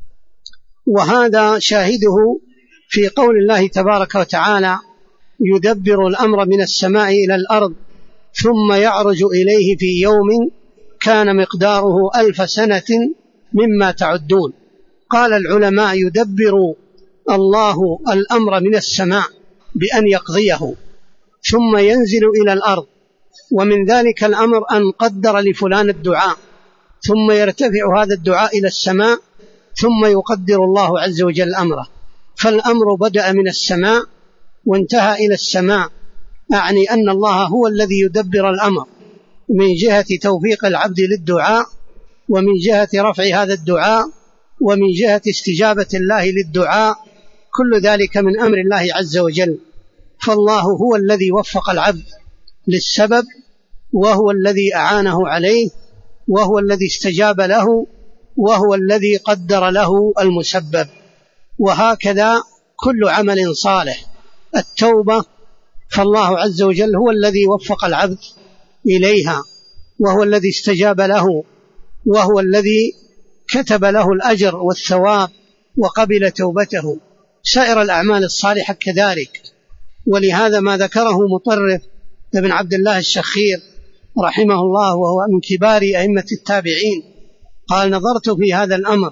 [SPEAKER 2] وهذا شاهده في قول الله تبارك وتعالى: يدبر الأمر من السماء إلى الأرض ثم يعرج إليه في يوم كان مقداره 1000 سنة مما تعدون. قال العلماء: يدبر الله الأمر من السماء بأن يقضيه ثم ينزل إلى الأرض، ومن ذلك الأمر أن قدر لفلان الدعاء ثم يرتفع هذا الدعاء إلى السماء ثم يقدر الله عز وجل أمره. فالأمر بدأ من السماء وانتهى إلى السماء، أعني أن الله هو الذي يدبر الأمر من جهة توفيق العبد للدعاء، ومن جهة رفع هذا الدعاء، ومن جهة استجابة الله للدعاء، كل ذلك من أمر الله عز وجل. فالله هو الذي وفق العبد للسبب، وهو الذي أعانه عليه، وهو الذي استجاب له، وهو الذي قدر له المسبب. وهكذا كل عمل صالح. التوبة فالله عز وجل هو الذي وفق العبد إليها، وهو الذي استجاب له، وهو الذي كتب له الأجر والثواب وقبل توبته. سائر الأعمال الصالحة كذلك. ولهذا ما ذكره مطرف ابن عبد الله الشخير رحمه الله، وهو من كبار أئمة التابعين، قال نظرت في هذا الأمر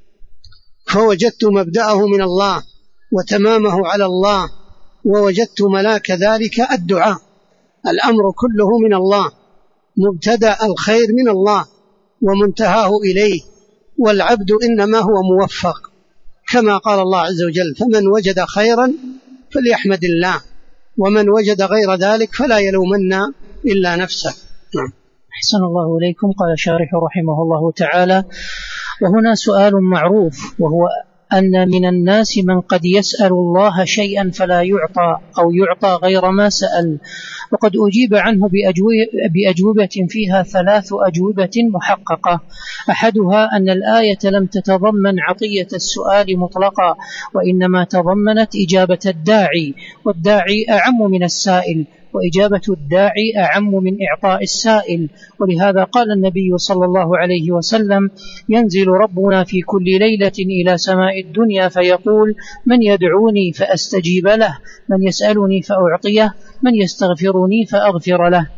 [SPEAKER 2] فوجدت مبدأه من الله وتمامه على الله، ووجدت ملاك ذلك الدعاء. الأمر كله من الله، مبتدأ الخير من الله ومنتهاه إليه، والعبد إنما هو موفق، كما قال الله عز وجل: فمن وجد خيرا فليحمد الله، ومن وجد غير ذلك فلا يلومن إلا نفسه. نعم.
[SPEAKER 1] أحسن الله إليكم. قال شارح رحمه الله تعالى: وهنا سؤال معروف، وهو أن من الناس من قد يسأل الله شيئا فلا يعطى أو يعطى غير ما سأل، وقد أجيب عنه بأجوبة فيها 3 أجوبة محققة. أحدها أن الآية لم تتضمن عطية السؤال مطلقا، وإنما تضمنت إجابة الداعي، والداعي أعم من السائل، وإجابة الداعي أعم من إعطاء السائل. ولهذا قال النبي صلى الله عليه وسلم: ينزل ربنا في كل ليلة إلى سماء الدنيا فيقول: من يدعوني فأستجيب له، من يسألني فأعطيه، من يستغفرني فأغفر له.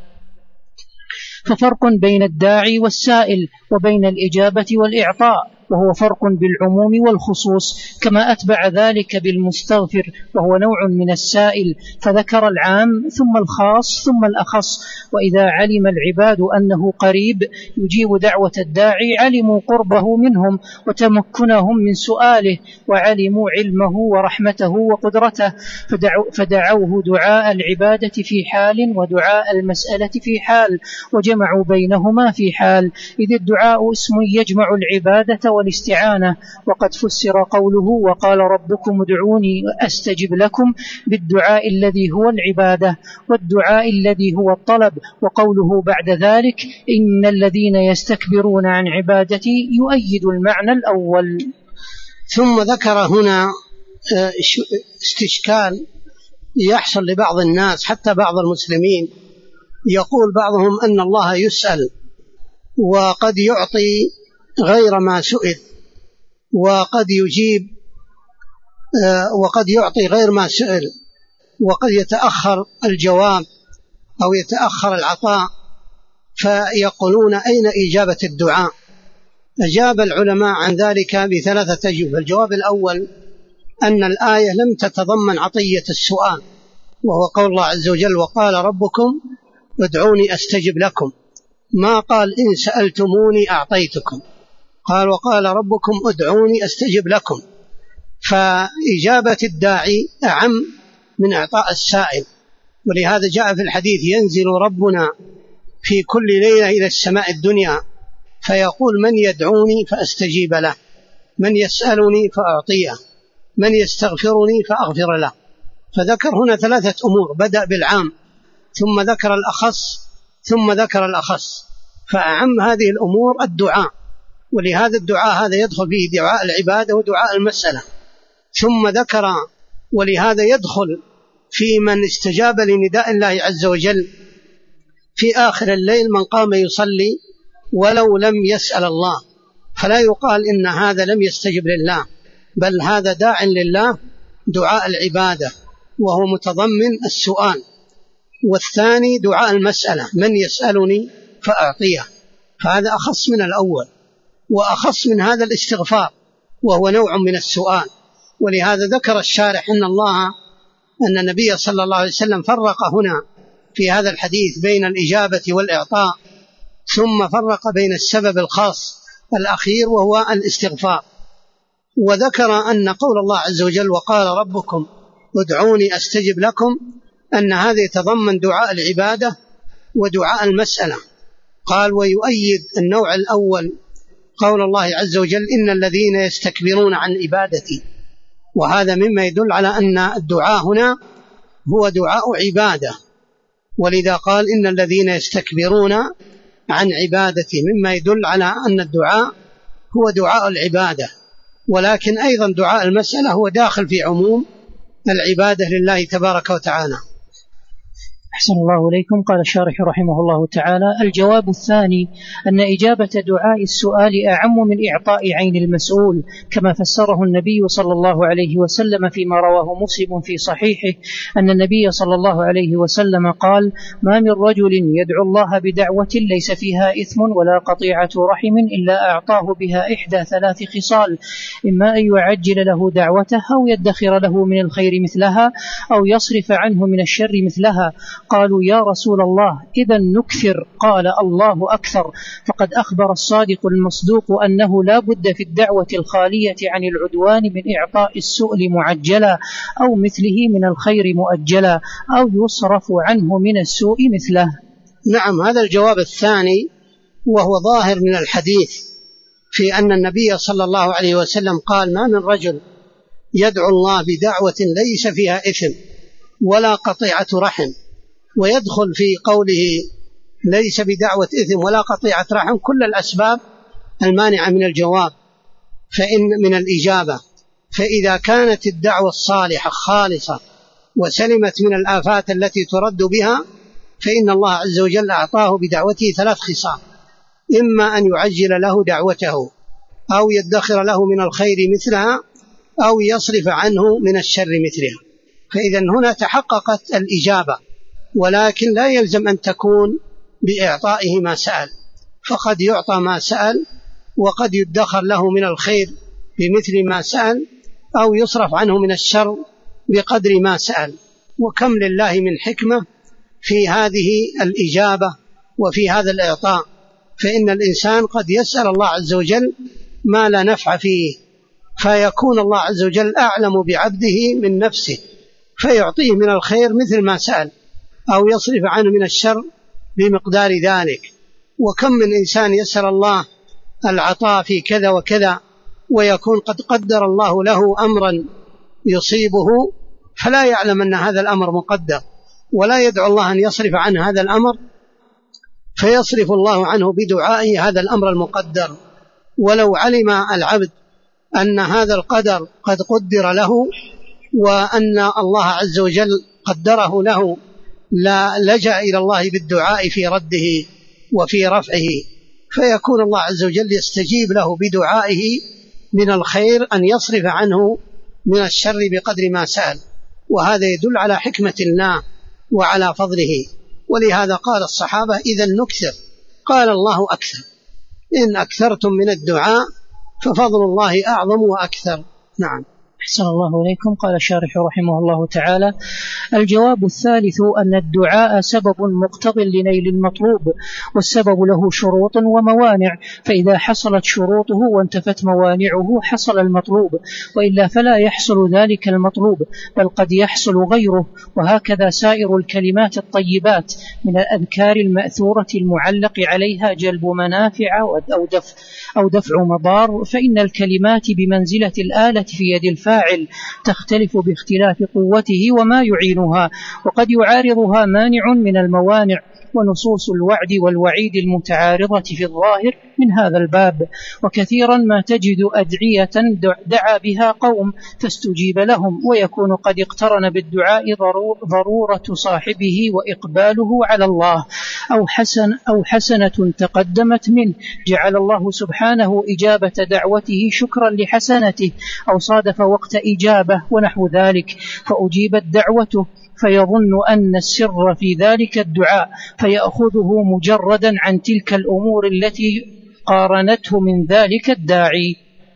[SPEAKER 1] ففرق بين الداعي والسائل، وبين الإجابة والإعطاء، وهو فرق بالعموم والخصوص، كما أتبع ذلك بالمستغفر وهو نوع من السائل، فذكر العام ثم الخاص ثم الأخص. وإذا علم العباد أنه قريب يجيب دعوة الداعي علموا قربه منهم وتمكنهم من سؤاله، وعلموا علمه ورحمته وقدرته، فدعوه دعاء العبادة في حال ودعاء المسألة في حال، وجمعوا بينهما في حال، إذ الدعاء اسم يجمع العبادة والاستعانة. وقد فسر قوله: وقال ربكم ادعوني أستجب لكم، بالدعاء الذي هو العبادة، والدعاء الذي هو الطلب. وقوله بعد ذلك: إن الذين يستكبرون عن عبادتي يؤيد المعنى الأول.
[SPEAKER 2] ثم ذكر هنا استشكال يحصل لبعض الناس حتى بعض المسلمين، يقول بعضهم أن الله يسأل وقد يعطي غير ما سئل، وقد يجيب وقد يعطي غير ما سئل، وقد يتأخر الجواب أو يتأخر العطاء، فيقولون: أين إجابة الدعاء؟ أجاب العلماء عن ذلك ب3 أجوبة. الجواب الأول أن الآية لم تتضمن عطية السؤال، وهو قول الله عز وجل: وقال ربكم ادعوني أستجب لكم، ما قال إن سألتموني أعطيتكم، قال وقال ربكم ادعوني أستجب لكم. فإجابة الداعي أعم من إعطاء السائل، ولهذا جاء في الحديث: ينزل ربنا في كل ليلة إلى السماء الدنيا فيقول: من يدعوني فأستجيب له، من يسألني فأعطيه، من يستغفرني فأغفر له. فذكر هنا 3 أمور، بدأ بالعام ثم ذكر الأخص ثم ذكر الأخص، فأعم هذه الأمور الدعاء، ولهذا الدعاء هذا يدخل فيه دعاء العبادة ودعاء المسألة. ثم ذكر ولهذا يدخل في من استجاب لنداء الله عز وجل في آخر الليل من قام يصلي ولو لم يسأل الله، فلا يقال إن هذا لم يستجب لله، بل هذا داع لله دعاء العبادة وهو متضمن السؤال. والثاني دعاء المسألة: من يسألني فأعطيه، فهذا أخص من الأول، وأخص من هذا الاستغفار وهو نوع من السؤال. ولهذا ذكر الشارح أن النبي صلى الله عليه وسلم فرق هنا في هذا الحديث بين الإجابة والإعطاء، ثم فرق بين السبب الخاص الأخير وهو الاستغفار. وذكر أن قول الله عز وجل: وقال ربكم ادعوني أستجب لكم، أن هذا يتضمن دعاء العبادة ودعاء المسألة. قال: ويؤيد النوع الأول قول الله عز وجل: إن الذين يستكبرون عن عبادتي، وهذا مما يدل على أن الدعاء هنا هو دعاء عبادة، ولذا قال: إن الذين يستكبرون عن عبادتي، مما يدل على أن الدعاء هو دعاء العبادة. ولكن أيضا دعاء المسألة هو داخل في عموم العبادة لله تبارك وتعالى.
[SPEAKER 1] أحسن الله إليكم. قال الشارح رحمه الله تعالى: الجواب الثاني أن إجابة دعاء السؤال أعم من إعطاء عين المسؤول، كما فسره النبي صلى الله عليه وسلم فيما رواه مسلم في صحيحه أن النبي صلى الله عليه وسلم قال: ما من رجل يدعو الله بدعوة ليس فيها إثم ولا قطيعة رحم إلا أعطاه بها إحدى ثلاث خصال: إما أن يعجل له دعوته، أو يدخر له من الخير مثلها، أو يصرف عنه من الشر مثلها. قالوا: يا رسول الله، إذا نكثر؟ قال: الله أكثر. فقد أخبر الصادق المصدوق أنه لا بد في الدعوة الخالية عن العدوان من إعطاء السؤل معجلا، أو مثله من الخير مؤجلا، أو يصرف عنه من السوء مثله.
[SPEAKER 2] نعم، هذا الجواب الثاني وهو ظاهر من الحديث في أن النبي صلى الله عليه وسلم قال: ما من رجل يدعو الله بدعوة ليس فيها إثم ولا قطيعة رحم، ويدخل في قوله ليس بدعوة إثم ولا قطيعة رحم كل الأسباب المانعة من الجواب من الإجابة. فإذا كانت الدعوة الصالحة خالصة وسلمت من الآفات التي ترد بها، فإن الله عز وجل أعطاه بدعوته ثلاث خصال: إما أن يعجل له دعوته، أو يدخر له من الخير مثلها، أو يصرف عنه من الشر مثلها. فإذا هنا تحققت الإجابة، ولكن لا يلزم أن تكون بإعطائه ما سأل، فقد يعطى ما سأل، وقد يدخر له من الخير بمثل ما سأل، أو يصرف عنه من الشر بقدر ما سأل. وكم لله من حكمة في هذه الإجابة وفي هذا الإعطاء، فإن الإنسان قد يسأل الله عز وجل ما لا نفع فيه، فيكون الله عز وجل أعلم بعبده من نفسه فيعطيه من الخير مثل ما سأل، أو يصرف عنه من الشر بمقدار ذلك. وكم من إنسان يسأل الله العطاء في كذا وكذا، ويكون قد قدر الله له أمرا يصيبه فلا يعلم أن هذا الأمر مقدر، ولا يدعو الله أن يصرف عنه هذا الأمر، فيصرف الله عنه بدعائه هذا الأمر المقدر. ولو علم العبد أن هذا القدر قد قدر له، وأن الله عز وجل قدره له، لا لجأ إلى الله بالدعاء في رده وفي رفعه، فيكون الله عز وجل يستجيب له بدعائه من الخير أن يصرف عنه من الشر بقدر ما سأل. وهذا يدل على حكمة الله وعلى فضله. ولهذا قال الصحابة: إذا نكثر. قال: الله أكثر. إن أكثرتم من الدعاء ففضل الله أعظم وأكثر. نعم.
[SPEAKER 1] أحسن الله إليكم. قال الشارح رحمه الله تعالى: الجواب الثالث أن الدعاء سبب مقتض لنيل المطلوب، والسبب له شروط وموانع، فإذا حصلت شروطه وانتفت موانعه حصل المطلوب، وإلا فلا يحصل ذلك المطلوب، بل قد يحصل غيره. وهكذا سائر الكلمات الطيبات من الأذكار المأثورة المعلق عليها جلب منافع أو دفع مضار، فإن الكلمات بمنزلة الآلة في يد الفاعل تختلف باختلاف قوته وما يعينها، وقد يعارضها مانع من الموانع. ونصوص الوعد والوعيد المتعارضة في الظاهر من هذا الباب. وكثيرا ما تجد أدعية دعا بها قوم فاستجيب لهم، ويكون قد اقترن بالدعاء ضرورة صاحبه وإقباله على الله، أو حسنة تقدمت منه جعل الله سبحانه إجابة دعوته شكرا لحسنته، أو صادف وقت إجابة ونحو ذلك فأجيبت دعوته، فيظن أن السر في ذلك الدعاء، فيأخذه مجردا عن تلك الأمور التي قارنته من ذلك الداعي.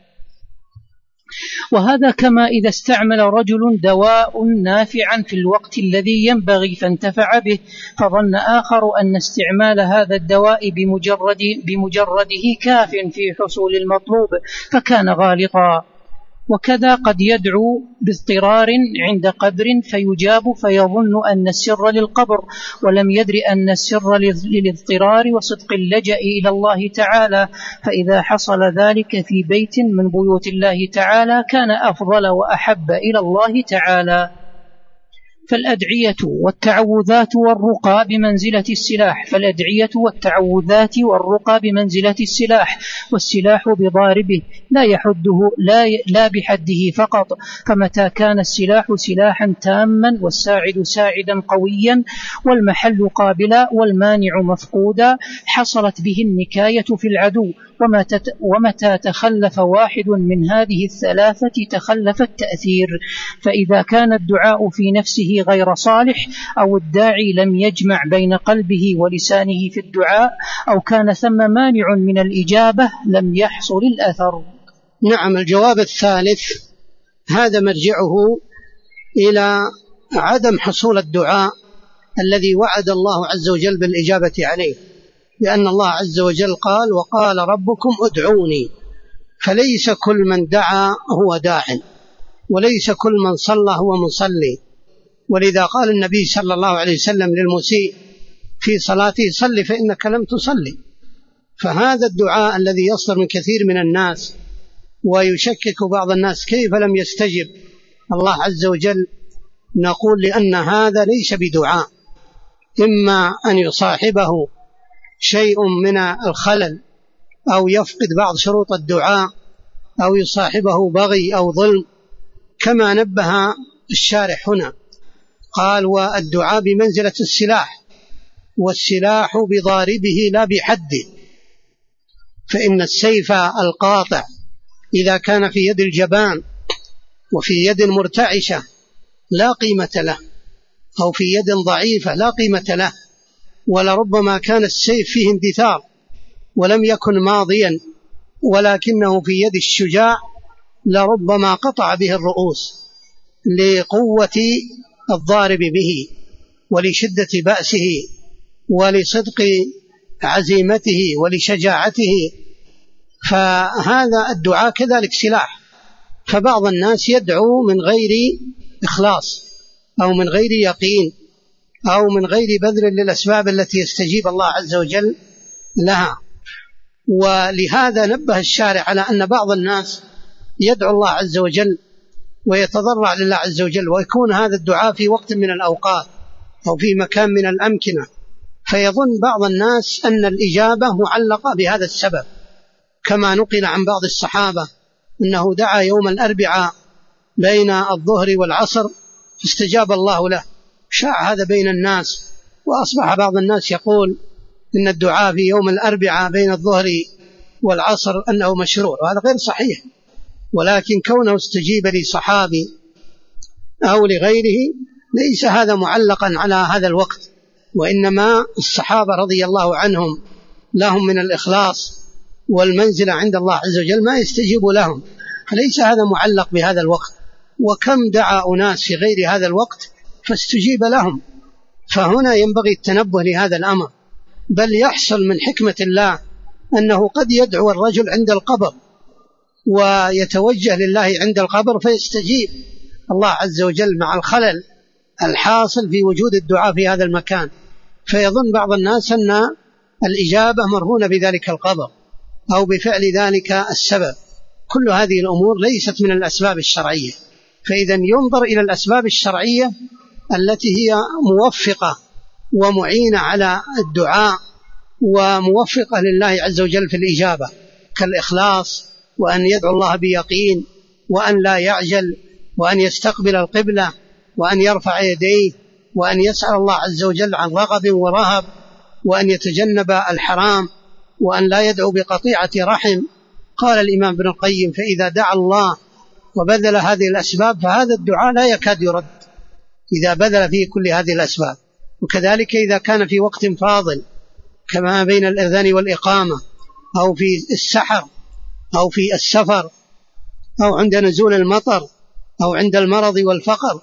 [SPEAKER 1] وهذا كما إذا استعمل رجل دواء نافعا في الوقت الذي ينبغي فانتفع به، فظن آخر أن استعمال هذا الدواء بمجرده كاف في حصول المطلوب، فكان غالطا. وكذا قد يدعو باضطرار عند قبر فيجاب، فيظن أن السر للقبر، ولم يدر أن السر للاضطرار وصدق اللجأ إلى الله تعالى. فإذا حصل ذلك في بيت من بيوت الله تعالى كان أفضل وأحب إلى الله تعالى. فالأدعية والتعوذات والرقى بمنزلة السلاح بمنزلة السلاح، والسلاح بضاربه لا يحده لا بحده فقط، فمتى كان السلاح سلاحا تاما والساعد ساعدا قويا والمحل قابلا والمانع مفقودا حصلت به النكاية في العدو، ومتى تخلف واحد من هذه الثلاثة تخلف التأثير. فإذا كان الدعاء في نفسه غير صالح أو الداعي لم يجمع بين قلبه ولسانه في الدعاء أو كان ثم مانع من الإجابة لم يحصل الأثر.
[SPEAKER 2] نعم، الجواب الثالث هذا مرجعه إلى عدم حصول الدعاء الذي وعد الله عز وجل بالإجابة عليه، لأن الله عز وجل قال: وقال ربكم ادعوني. فليس كل من دعا هو داع، وليس كل من صلى هو مصلي. ولذا قال النبي صلى الله عليه وسلم للمسيء في صلاته: صل فإنك لم تصلي. فهذا الدعاء الذي يصدر من كثير من الناس ويشكك بعض الناس كيف لم يستجب الله عز وجل، نقول لأن هذا ليس بدعاء، إما أن يصاحبه شيء من الخلل أو يفقد بعض شروط الدعاء أو يصاحبه بغي أو ظلم، كما نبه الشارح هنا قال: والدعاء بمنزلة السلاح، والسلاح بضاربه لا بحده. فإن السيف القاطع إذا كان في يد الجبان وفي يد مرتعشة لا قيمة له، أو في يد ضعيفة لا قيمة له، ولربما كان السيف فيه اندثار ولم يكن ماضيا، ولكنه في يد الشجاع لربما قطع به الرؤوس لقوة الضارب به ولشدة بأسه ولصدق عزيمته ولشجاعته. فهذا الدعاء كذلك سلاح. فبعض الناس يدعو من غير إخلاص أو من غير يقين أو من غير بذل للأسباب التي يستجيب الله عز وجل لها. ولهذا نبه الشارع على أن بعض الناس يدعو الله عز وجل ويتضرع لله عز وجل، ويكون هذا الدعاء في وقت من الأوقات أو في مكان من الأمكنة، فيظن بعض الناس أن الإجابة معلقة بهذا السبب، كما نقل عن بعض الصحابة أنه دعا يوم الأربعاء بين الظهر والعصر فاستجاب الله له. شاع هذا بين الناس، وأصبح بعض الناس يقول إن الدعاء في يوم الأربعاء بين الظهر والعصر أنه مشروع، وهذا غير صحيح. ولكن كونه استجيب لصحابي أو لغيره ليس هذا معلقا على هذا الوقت، وإنما الصحابة رضي الله عنهم لهم من الإخلاص والمنزلة عند الله عز وجل ما يستجيب لهم، فليس هذا معلق بهذا الوقت. وكم دعا أناس في غير هذا الوقت فاستجيب لهم. فهنا ينبغي التنبه لهذا الأمر، بل يحصل من حكمة الله أنه قد يدعو الرجل عند القبر ويتوجه لله عند القبر فيستجيب الله عز وجل مع الخلل الحاصل في وجود الدعاء في هذا المكان، فيظن بعض الناس أن الإجابة مرهونة بذلك القبر أو بفعل ذلك السبب. كل هذه الأمور ليست من الأسباب الشرعية. فإذا ينظر إلى الأسباب الشرعية التي هي موفقة ومعينة على الدعاء وموفقة لله عز وجل في الإجابة، كالإخلاص، وأن يدعو الله بيقين، وأن لا يعجل، وأن يستقبل القبلة، وأن يرفع يديه، وأن يسأل الله عز وجل عن رغب ورهب، وأن يتجنب الحرام، وأن لا يدعو بقطيعة رحم. قال الإمام ابن القيم: فإذا دعا الله وبذل هذه الأسباب فهذا الدعاء لا يكاد يرد إذا بذل فيه كل هذه الأسباب. وكذلك إذا كان في وقت فاضل كما بين الأذان والإقامة أو في السحر أو في السفر أو عند نزول المطر أو عند المرض والفقر.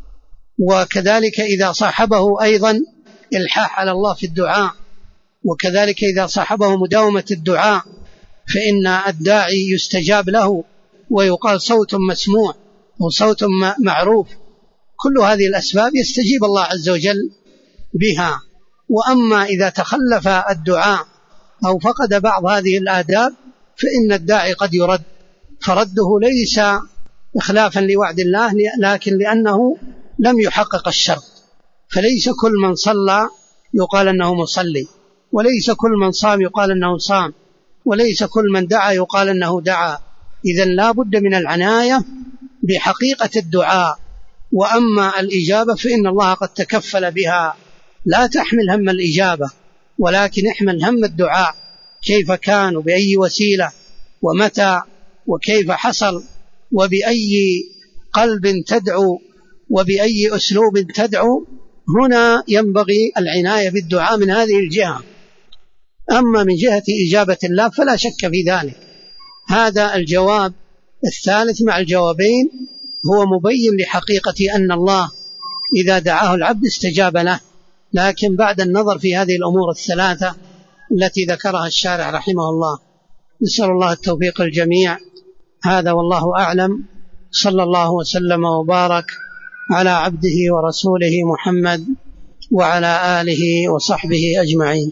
[SPEAKER 2] وكذلك إذا صاحبه أيضا إلحاح على الله في الدعاء، وكذلك إذا صاحبه مداومة الدعاء فإن الداعي يستجاب له ويقال صوت مسموع وصوت معروف. كل هذه الأسباب يستجيب الله عز وجل بها. وأما إذا تخلف الدعاء أو فقد بعض هذه الآداب فإن الداعي قد يرد، فرده ليس إخلافا لوعد الله، لكن لأنه لم يحقق الشرط. فليس كل من صلى يقال أنه مصلي، وليس كل من صام يقال أنه صام، وليس كل من دعا يقال أنه دعا. إذن لا بد من العناية بحقيقة الدعاء. وأما الإجابة فإن الله قد تكفل بها، لا تحمل هم الإجابة ولكن احمل هم الدعاء، كيف كان وبأي وسيلة ومتى وكيف حصل وبأي قلب تدعو وبأي أسلوب تدعو. هنا ينبغي العناية بالدعاء من هذه الجهة. أما من جهة إجابة الله فلا شك في ذلك. هذا الجواب الثالث مع الجوابين هو مبين لحقيقة أن الله إذا دعاه العبد استجاب له، لكن بعد النظر في هذه الأمور الثلاثة التي ذكرها الشارح رحمه الله. نسأل الله التوفيق الجميع. هذا والله أعلم. صلى الله وسلم وبارك على عبده ورسوله محمد وعلى آله وصحبه أجمعين.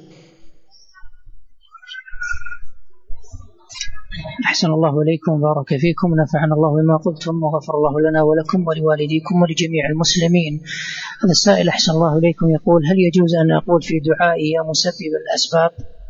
[SPEAKER 1] أحسن الله إليكم وبارك فيكم، نفعنا الله بما قلتم وغفر الله لنا ولكم ولوالديكم ولجميع المسلمين. هذا السائل أحسن الله إليكم يقول: هل يجوز أن أقول في دعائي يا مسبب الأسباب؟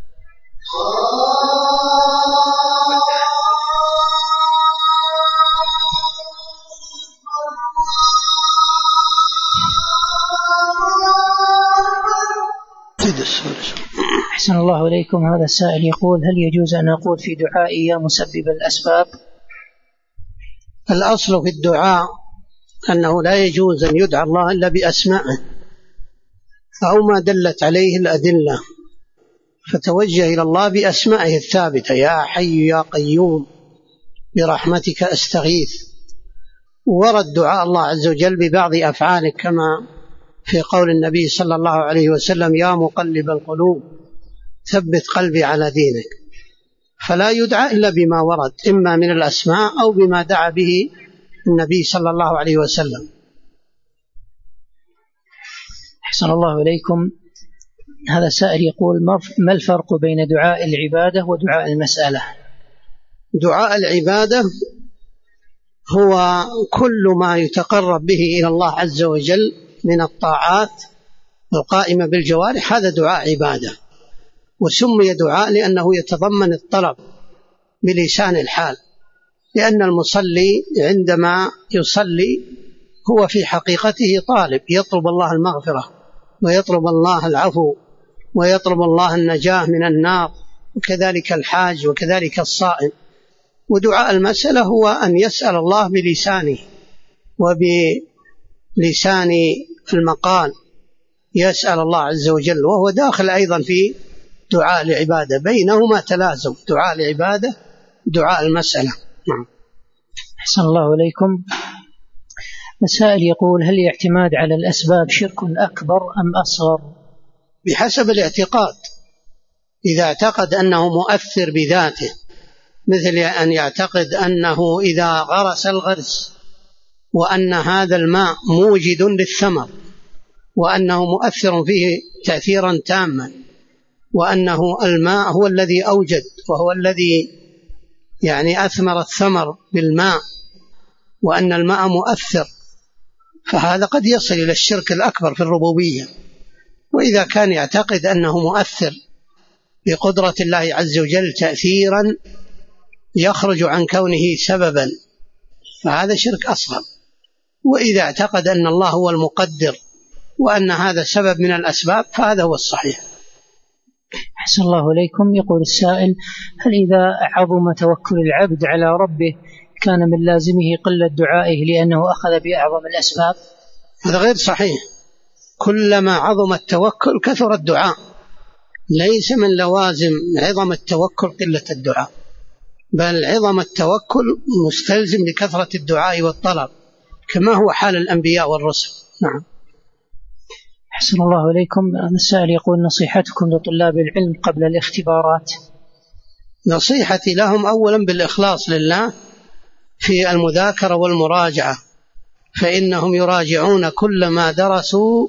[SPEAKER 1] أحسن الله إليكم. هذا السائل يقول: هل يجوز أن أقول في دعائي يا مسبب الأسباب؟
[SPEAKER 2] الأصل في الدعاء أنه لا يجوز أن يدعى الله إلا بأسمائه أو ما دلت عليه الأدلة، فتوجه إلى الله بأسمائه الثابتة: يا حي يا قيوم برحمتك أستغيث. ورد دعاء الله عز وجل ببعض أفعاله كما في قول النبي صلى الله عليه وسلم: يا مقلب القلوب ثبت قلبي على دينك. فلا يدعى إلا بما ورد إما من الأسماء أو بما دعا به النبي صلى الله عليه وسلم.
[SPEAKER 1] أحسن الله إليكم. هذا سائل يقول: ما الفرق بين دعاء العبادة ودعاء المسألة؟
[SPEAKER 2] دعاء العبادة هو كل ما يتقرب به إلى الله عز وجل من الطاعات القائمة بالجوارح، هذا دعاء عبادة. وسمي دعاء لأنه يتضمن الطلب بلسان الحال، لأن المصلي عندما يصلي هو في حقيقته طالب، يطلب الله المغفرة ويطلب الله العفو ويطلب الله النجاة من النار، وكذلك الحاج وكذلك الصائم. ودعاء المسألة هو أن يسأل الله بلسانه وبلسان المقال، يسأل الله عز وجل، وهو داخل أيضا في دعاء العبادة، بينهما تلازم: دعاء العبادة دعاء المسألة.
[SPEAKER 1] أحسن الله إليكم. السائل يقول: هل الاعتماد على الأسباب شرك أكبر أم أصغر؟
[SPEAKER 2] بحسب الاعتقاد. إذا اعتقد أنه مؤثر بذاته، مثل أن يعتقد أنه إذا غرس الغرس وأن هذا الماء موجد للثمر وأنه مؤثر فيه تأثيرا تاما، وأنه الماء هو الذي أوجد وهو الذي أثمر الثمر بالماء، وأن الماء مؤثر، فهذا قد يصل إلى الشرك الأكبر في الربوبية. وإذا كان يعتقد أنه مؤثر بقدرة الله عز وجل تأثيرا يخرج عن كونه سببا، فهذا شرك أصغر. وإذا اعتقد أن الله هو المقدر وأن هذا سبب من الأسباب فهذا هو الصحيح.
[SPEAKER 1] أحسن الله إليكم. يقول السائل: هل إذا عظم توكل العبد على ربه كان من لازمه قلة دعائه لأنه أخذ بأعظم الأسباب؟
[SPEAKER 2] هذا غير صحيح. كلما عظم التوكل كثر الدعاء، ليس من لوازم عظم التوكل قلة الدعاء، بل عظم التوكل مستلزم لكثرة الدعاء والطلب، كما هو حال الأنبياء والرسل. نعم.
[SPEAKER 1] أحسن الله إليكم. السائل يقول: نصيحتكم لطلاب العلم قبل الاختبارات؟
[SPEAKER 2] نصيحتي لهم أولا بالإخلاص لله في المذاكرة والمراجعة، فإنهم يراجعون كل ما درسوا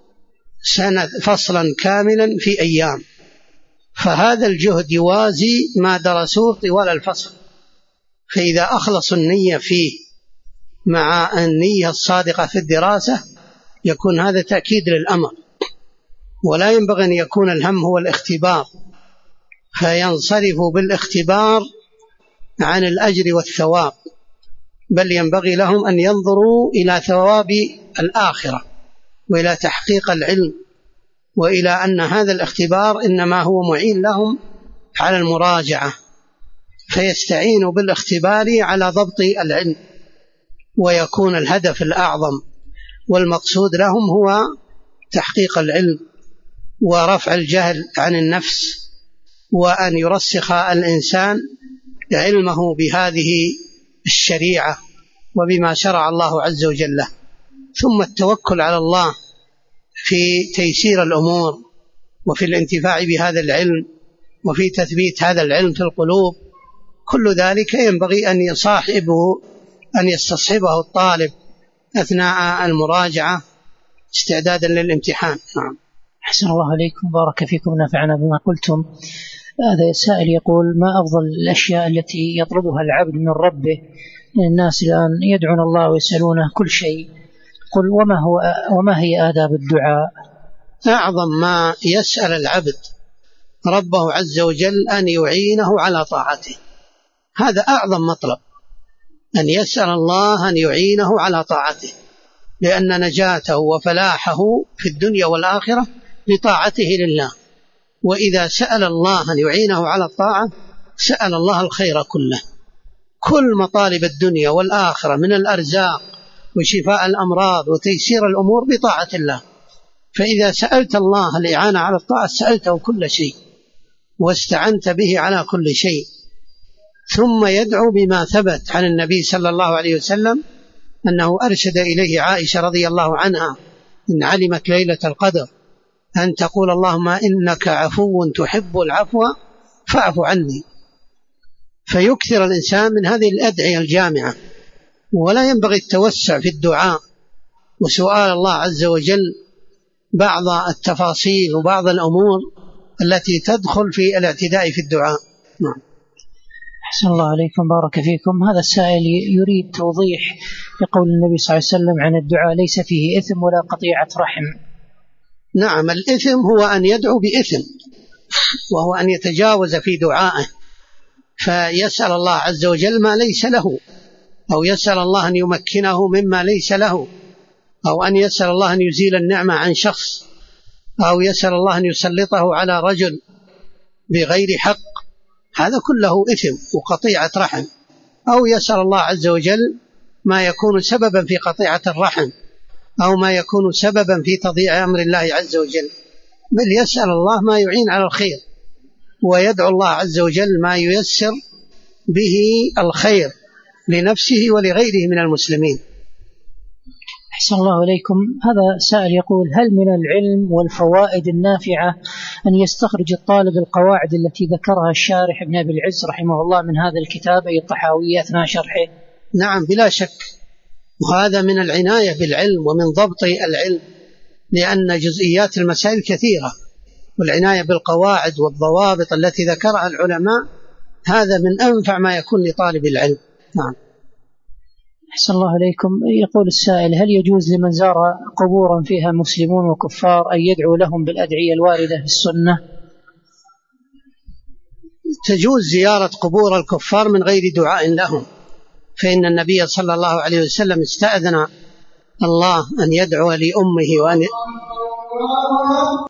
[SPEAKER 2] فصلا كاملا في أيام، فهذا الجهد يوازي ما درسوه طوال الفصل. فإذا أخلصوا النية فيه مع النية الصادقة في الدراسة يكون هذا تأكيد للأمر، ولا ينبغي أن يكون الهم هو الاختبار فينصرف بالاختبار عن الأجر والثواب، بل ينبغي لهم أن ينظروا إلى ثواب الآخرة وإلى تحقيق العلم، وإلى أن هذا الاختبار إنما هو معين لهم على المراجعة، فيستعينوا بالاختبار على ضبط العلم، ويكون الهدف الأعظم والمقصود لهم هو تحقيق العلم ورفع الجهل عن النفس، وأن يرسخ الإنسان علمه بهذه الشريعة وبما شرع الله عز وجل له، ثم التوكل على الله في تيسير الأمور وفي الانتفاع بهذا العلم وفي تثبيت هذا العلم في القلوب. كل ذلك ينبغي أن يستصحبه الطالب أثناء المراجعة استعدادا للامتحان. نعم.
[SPEAKER 1] أحسن الله عليكم، بارك فيكم، نفعنا بما قلتم. هذا السائل يقول: ما أفضل الأشياء التي يطلبها العبد من ربه؟ الناس الآن يدعون الله ويسألونه كل شيء، قل وما هي آداب الدعاء؟
[SPEAKER 2] أعظم ما يسأل العبد ربه عز وجل أن يعينه على طاعته، هذا أعظم مطلب، أن يسأل الله أن يعينه على طاعته، لأن نجاته وفلاحه في الدنيا والآخرة بطاعته لله. وإذا سأل الله أن يعينه على الطاعة سأل الله الخير كله، كل مطالب الدنيا والآخرة من الأرزاق وشفاء الأمراض وتيسير الأمور بطاعة الله. فإذا سألت الله الإعانة على الطاعة سألته كل شيء واستعنت به على كل شيء. ثم يدعو بما ثبت عن النبي صلى الله عليه وسلم أنه أرشد إليه عائشة رضي الله عنها إن علمت ليلة القدر أن تقول: اللهم إنك عفو تحب العفو فاعف عني. فيكثر الإنسان من هذه الأدعية الجامعة، ولا ينبغي التوسع في الدعاء وسؤال الله عز وجل بعض التفاصيل وبعض الأمور التي تدخل في الاعتداء في الدعاء. نعم.
[SPEAKER 1] أحسن الله عليكم، بارك فيكم. هذا السائل يريد توضيح لقول النبي صلى الله عليه وسلم عن الدعاء ليس فيه إثم ولا قطيعة رحم.
[SPEAKER 2] نعم، الإثم هو أن يدعو بإثم، وهو أن يتجاوز في دعائه فيسأل الله عز وجل ما ليس له، أو يسأل الله أن يمكنه مما ليس له، أو أن يسأل الله أن يزيل النعمة عن شخص، أو يسأل الله أن يسلطه على رجل بغير حق، هذا كله إثم وقطيعة رحم. أو يسأل الله عز وجل ما يكون سببا في قطيعة الرحم، أو ما يكون سببا في تضييع أمر الله عز وجل، بل يسأل الله ما يعين على الخير، ويدعو الله عز وجل ما ييسر به الخير لنفسه ولغيره من المسلمين.
[SPEAKER 1] أحسن الله عليكم. هذا سائل يقول: هل من العلم والفوائد النافعة أن يستخرج الطالب القواعد التي ذكرها الشارح ابن أبي العز رحمه الله من هذا الكتاب أي الطحاوية أثناء شرحه؟
[SPEAKER 2] نعم بلا شك، وهذا من العناية بالعلم ومن ضبط العلم، لأن جزئيات المسائل كثيرة، والعناية بالقواعد والضوابط التي ذكرها العلماء هذا من أنفع ما يكون لطالب العلم. نعم.
[SPEAKER 1] أحسن الله عليكم. يقول السائل: هل يجوز لمن زار قبورا فيها مسلمون وكفار أن يدعو لهم بالأدعية الواردة في السنة؟
[SPEAKER 2] تجوز زيارة قبور الكفار من غير دعاء لهم، فإن النبي صلى الله عليه وسلم استأذن الله أن يدعو لأمه وأن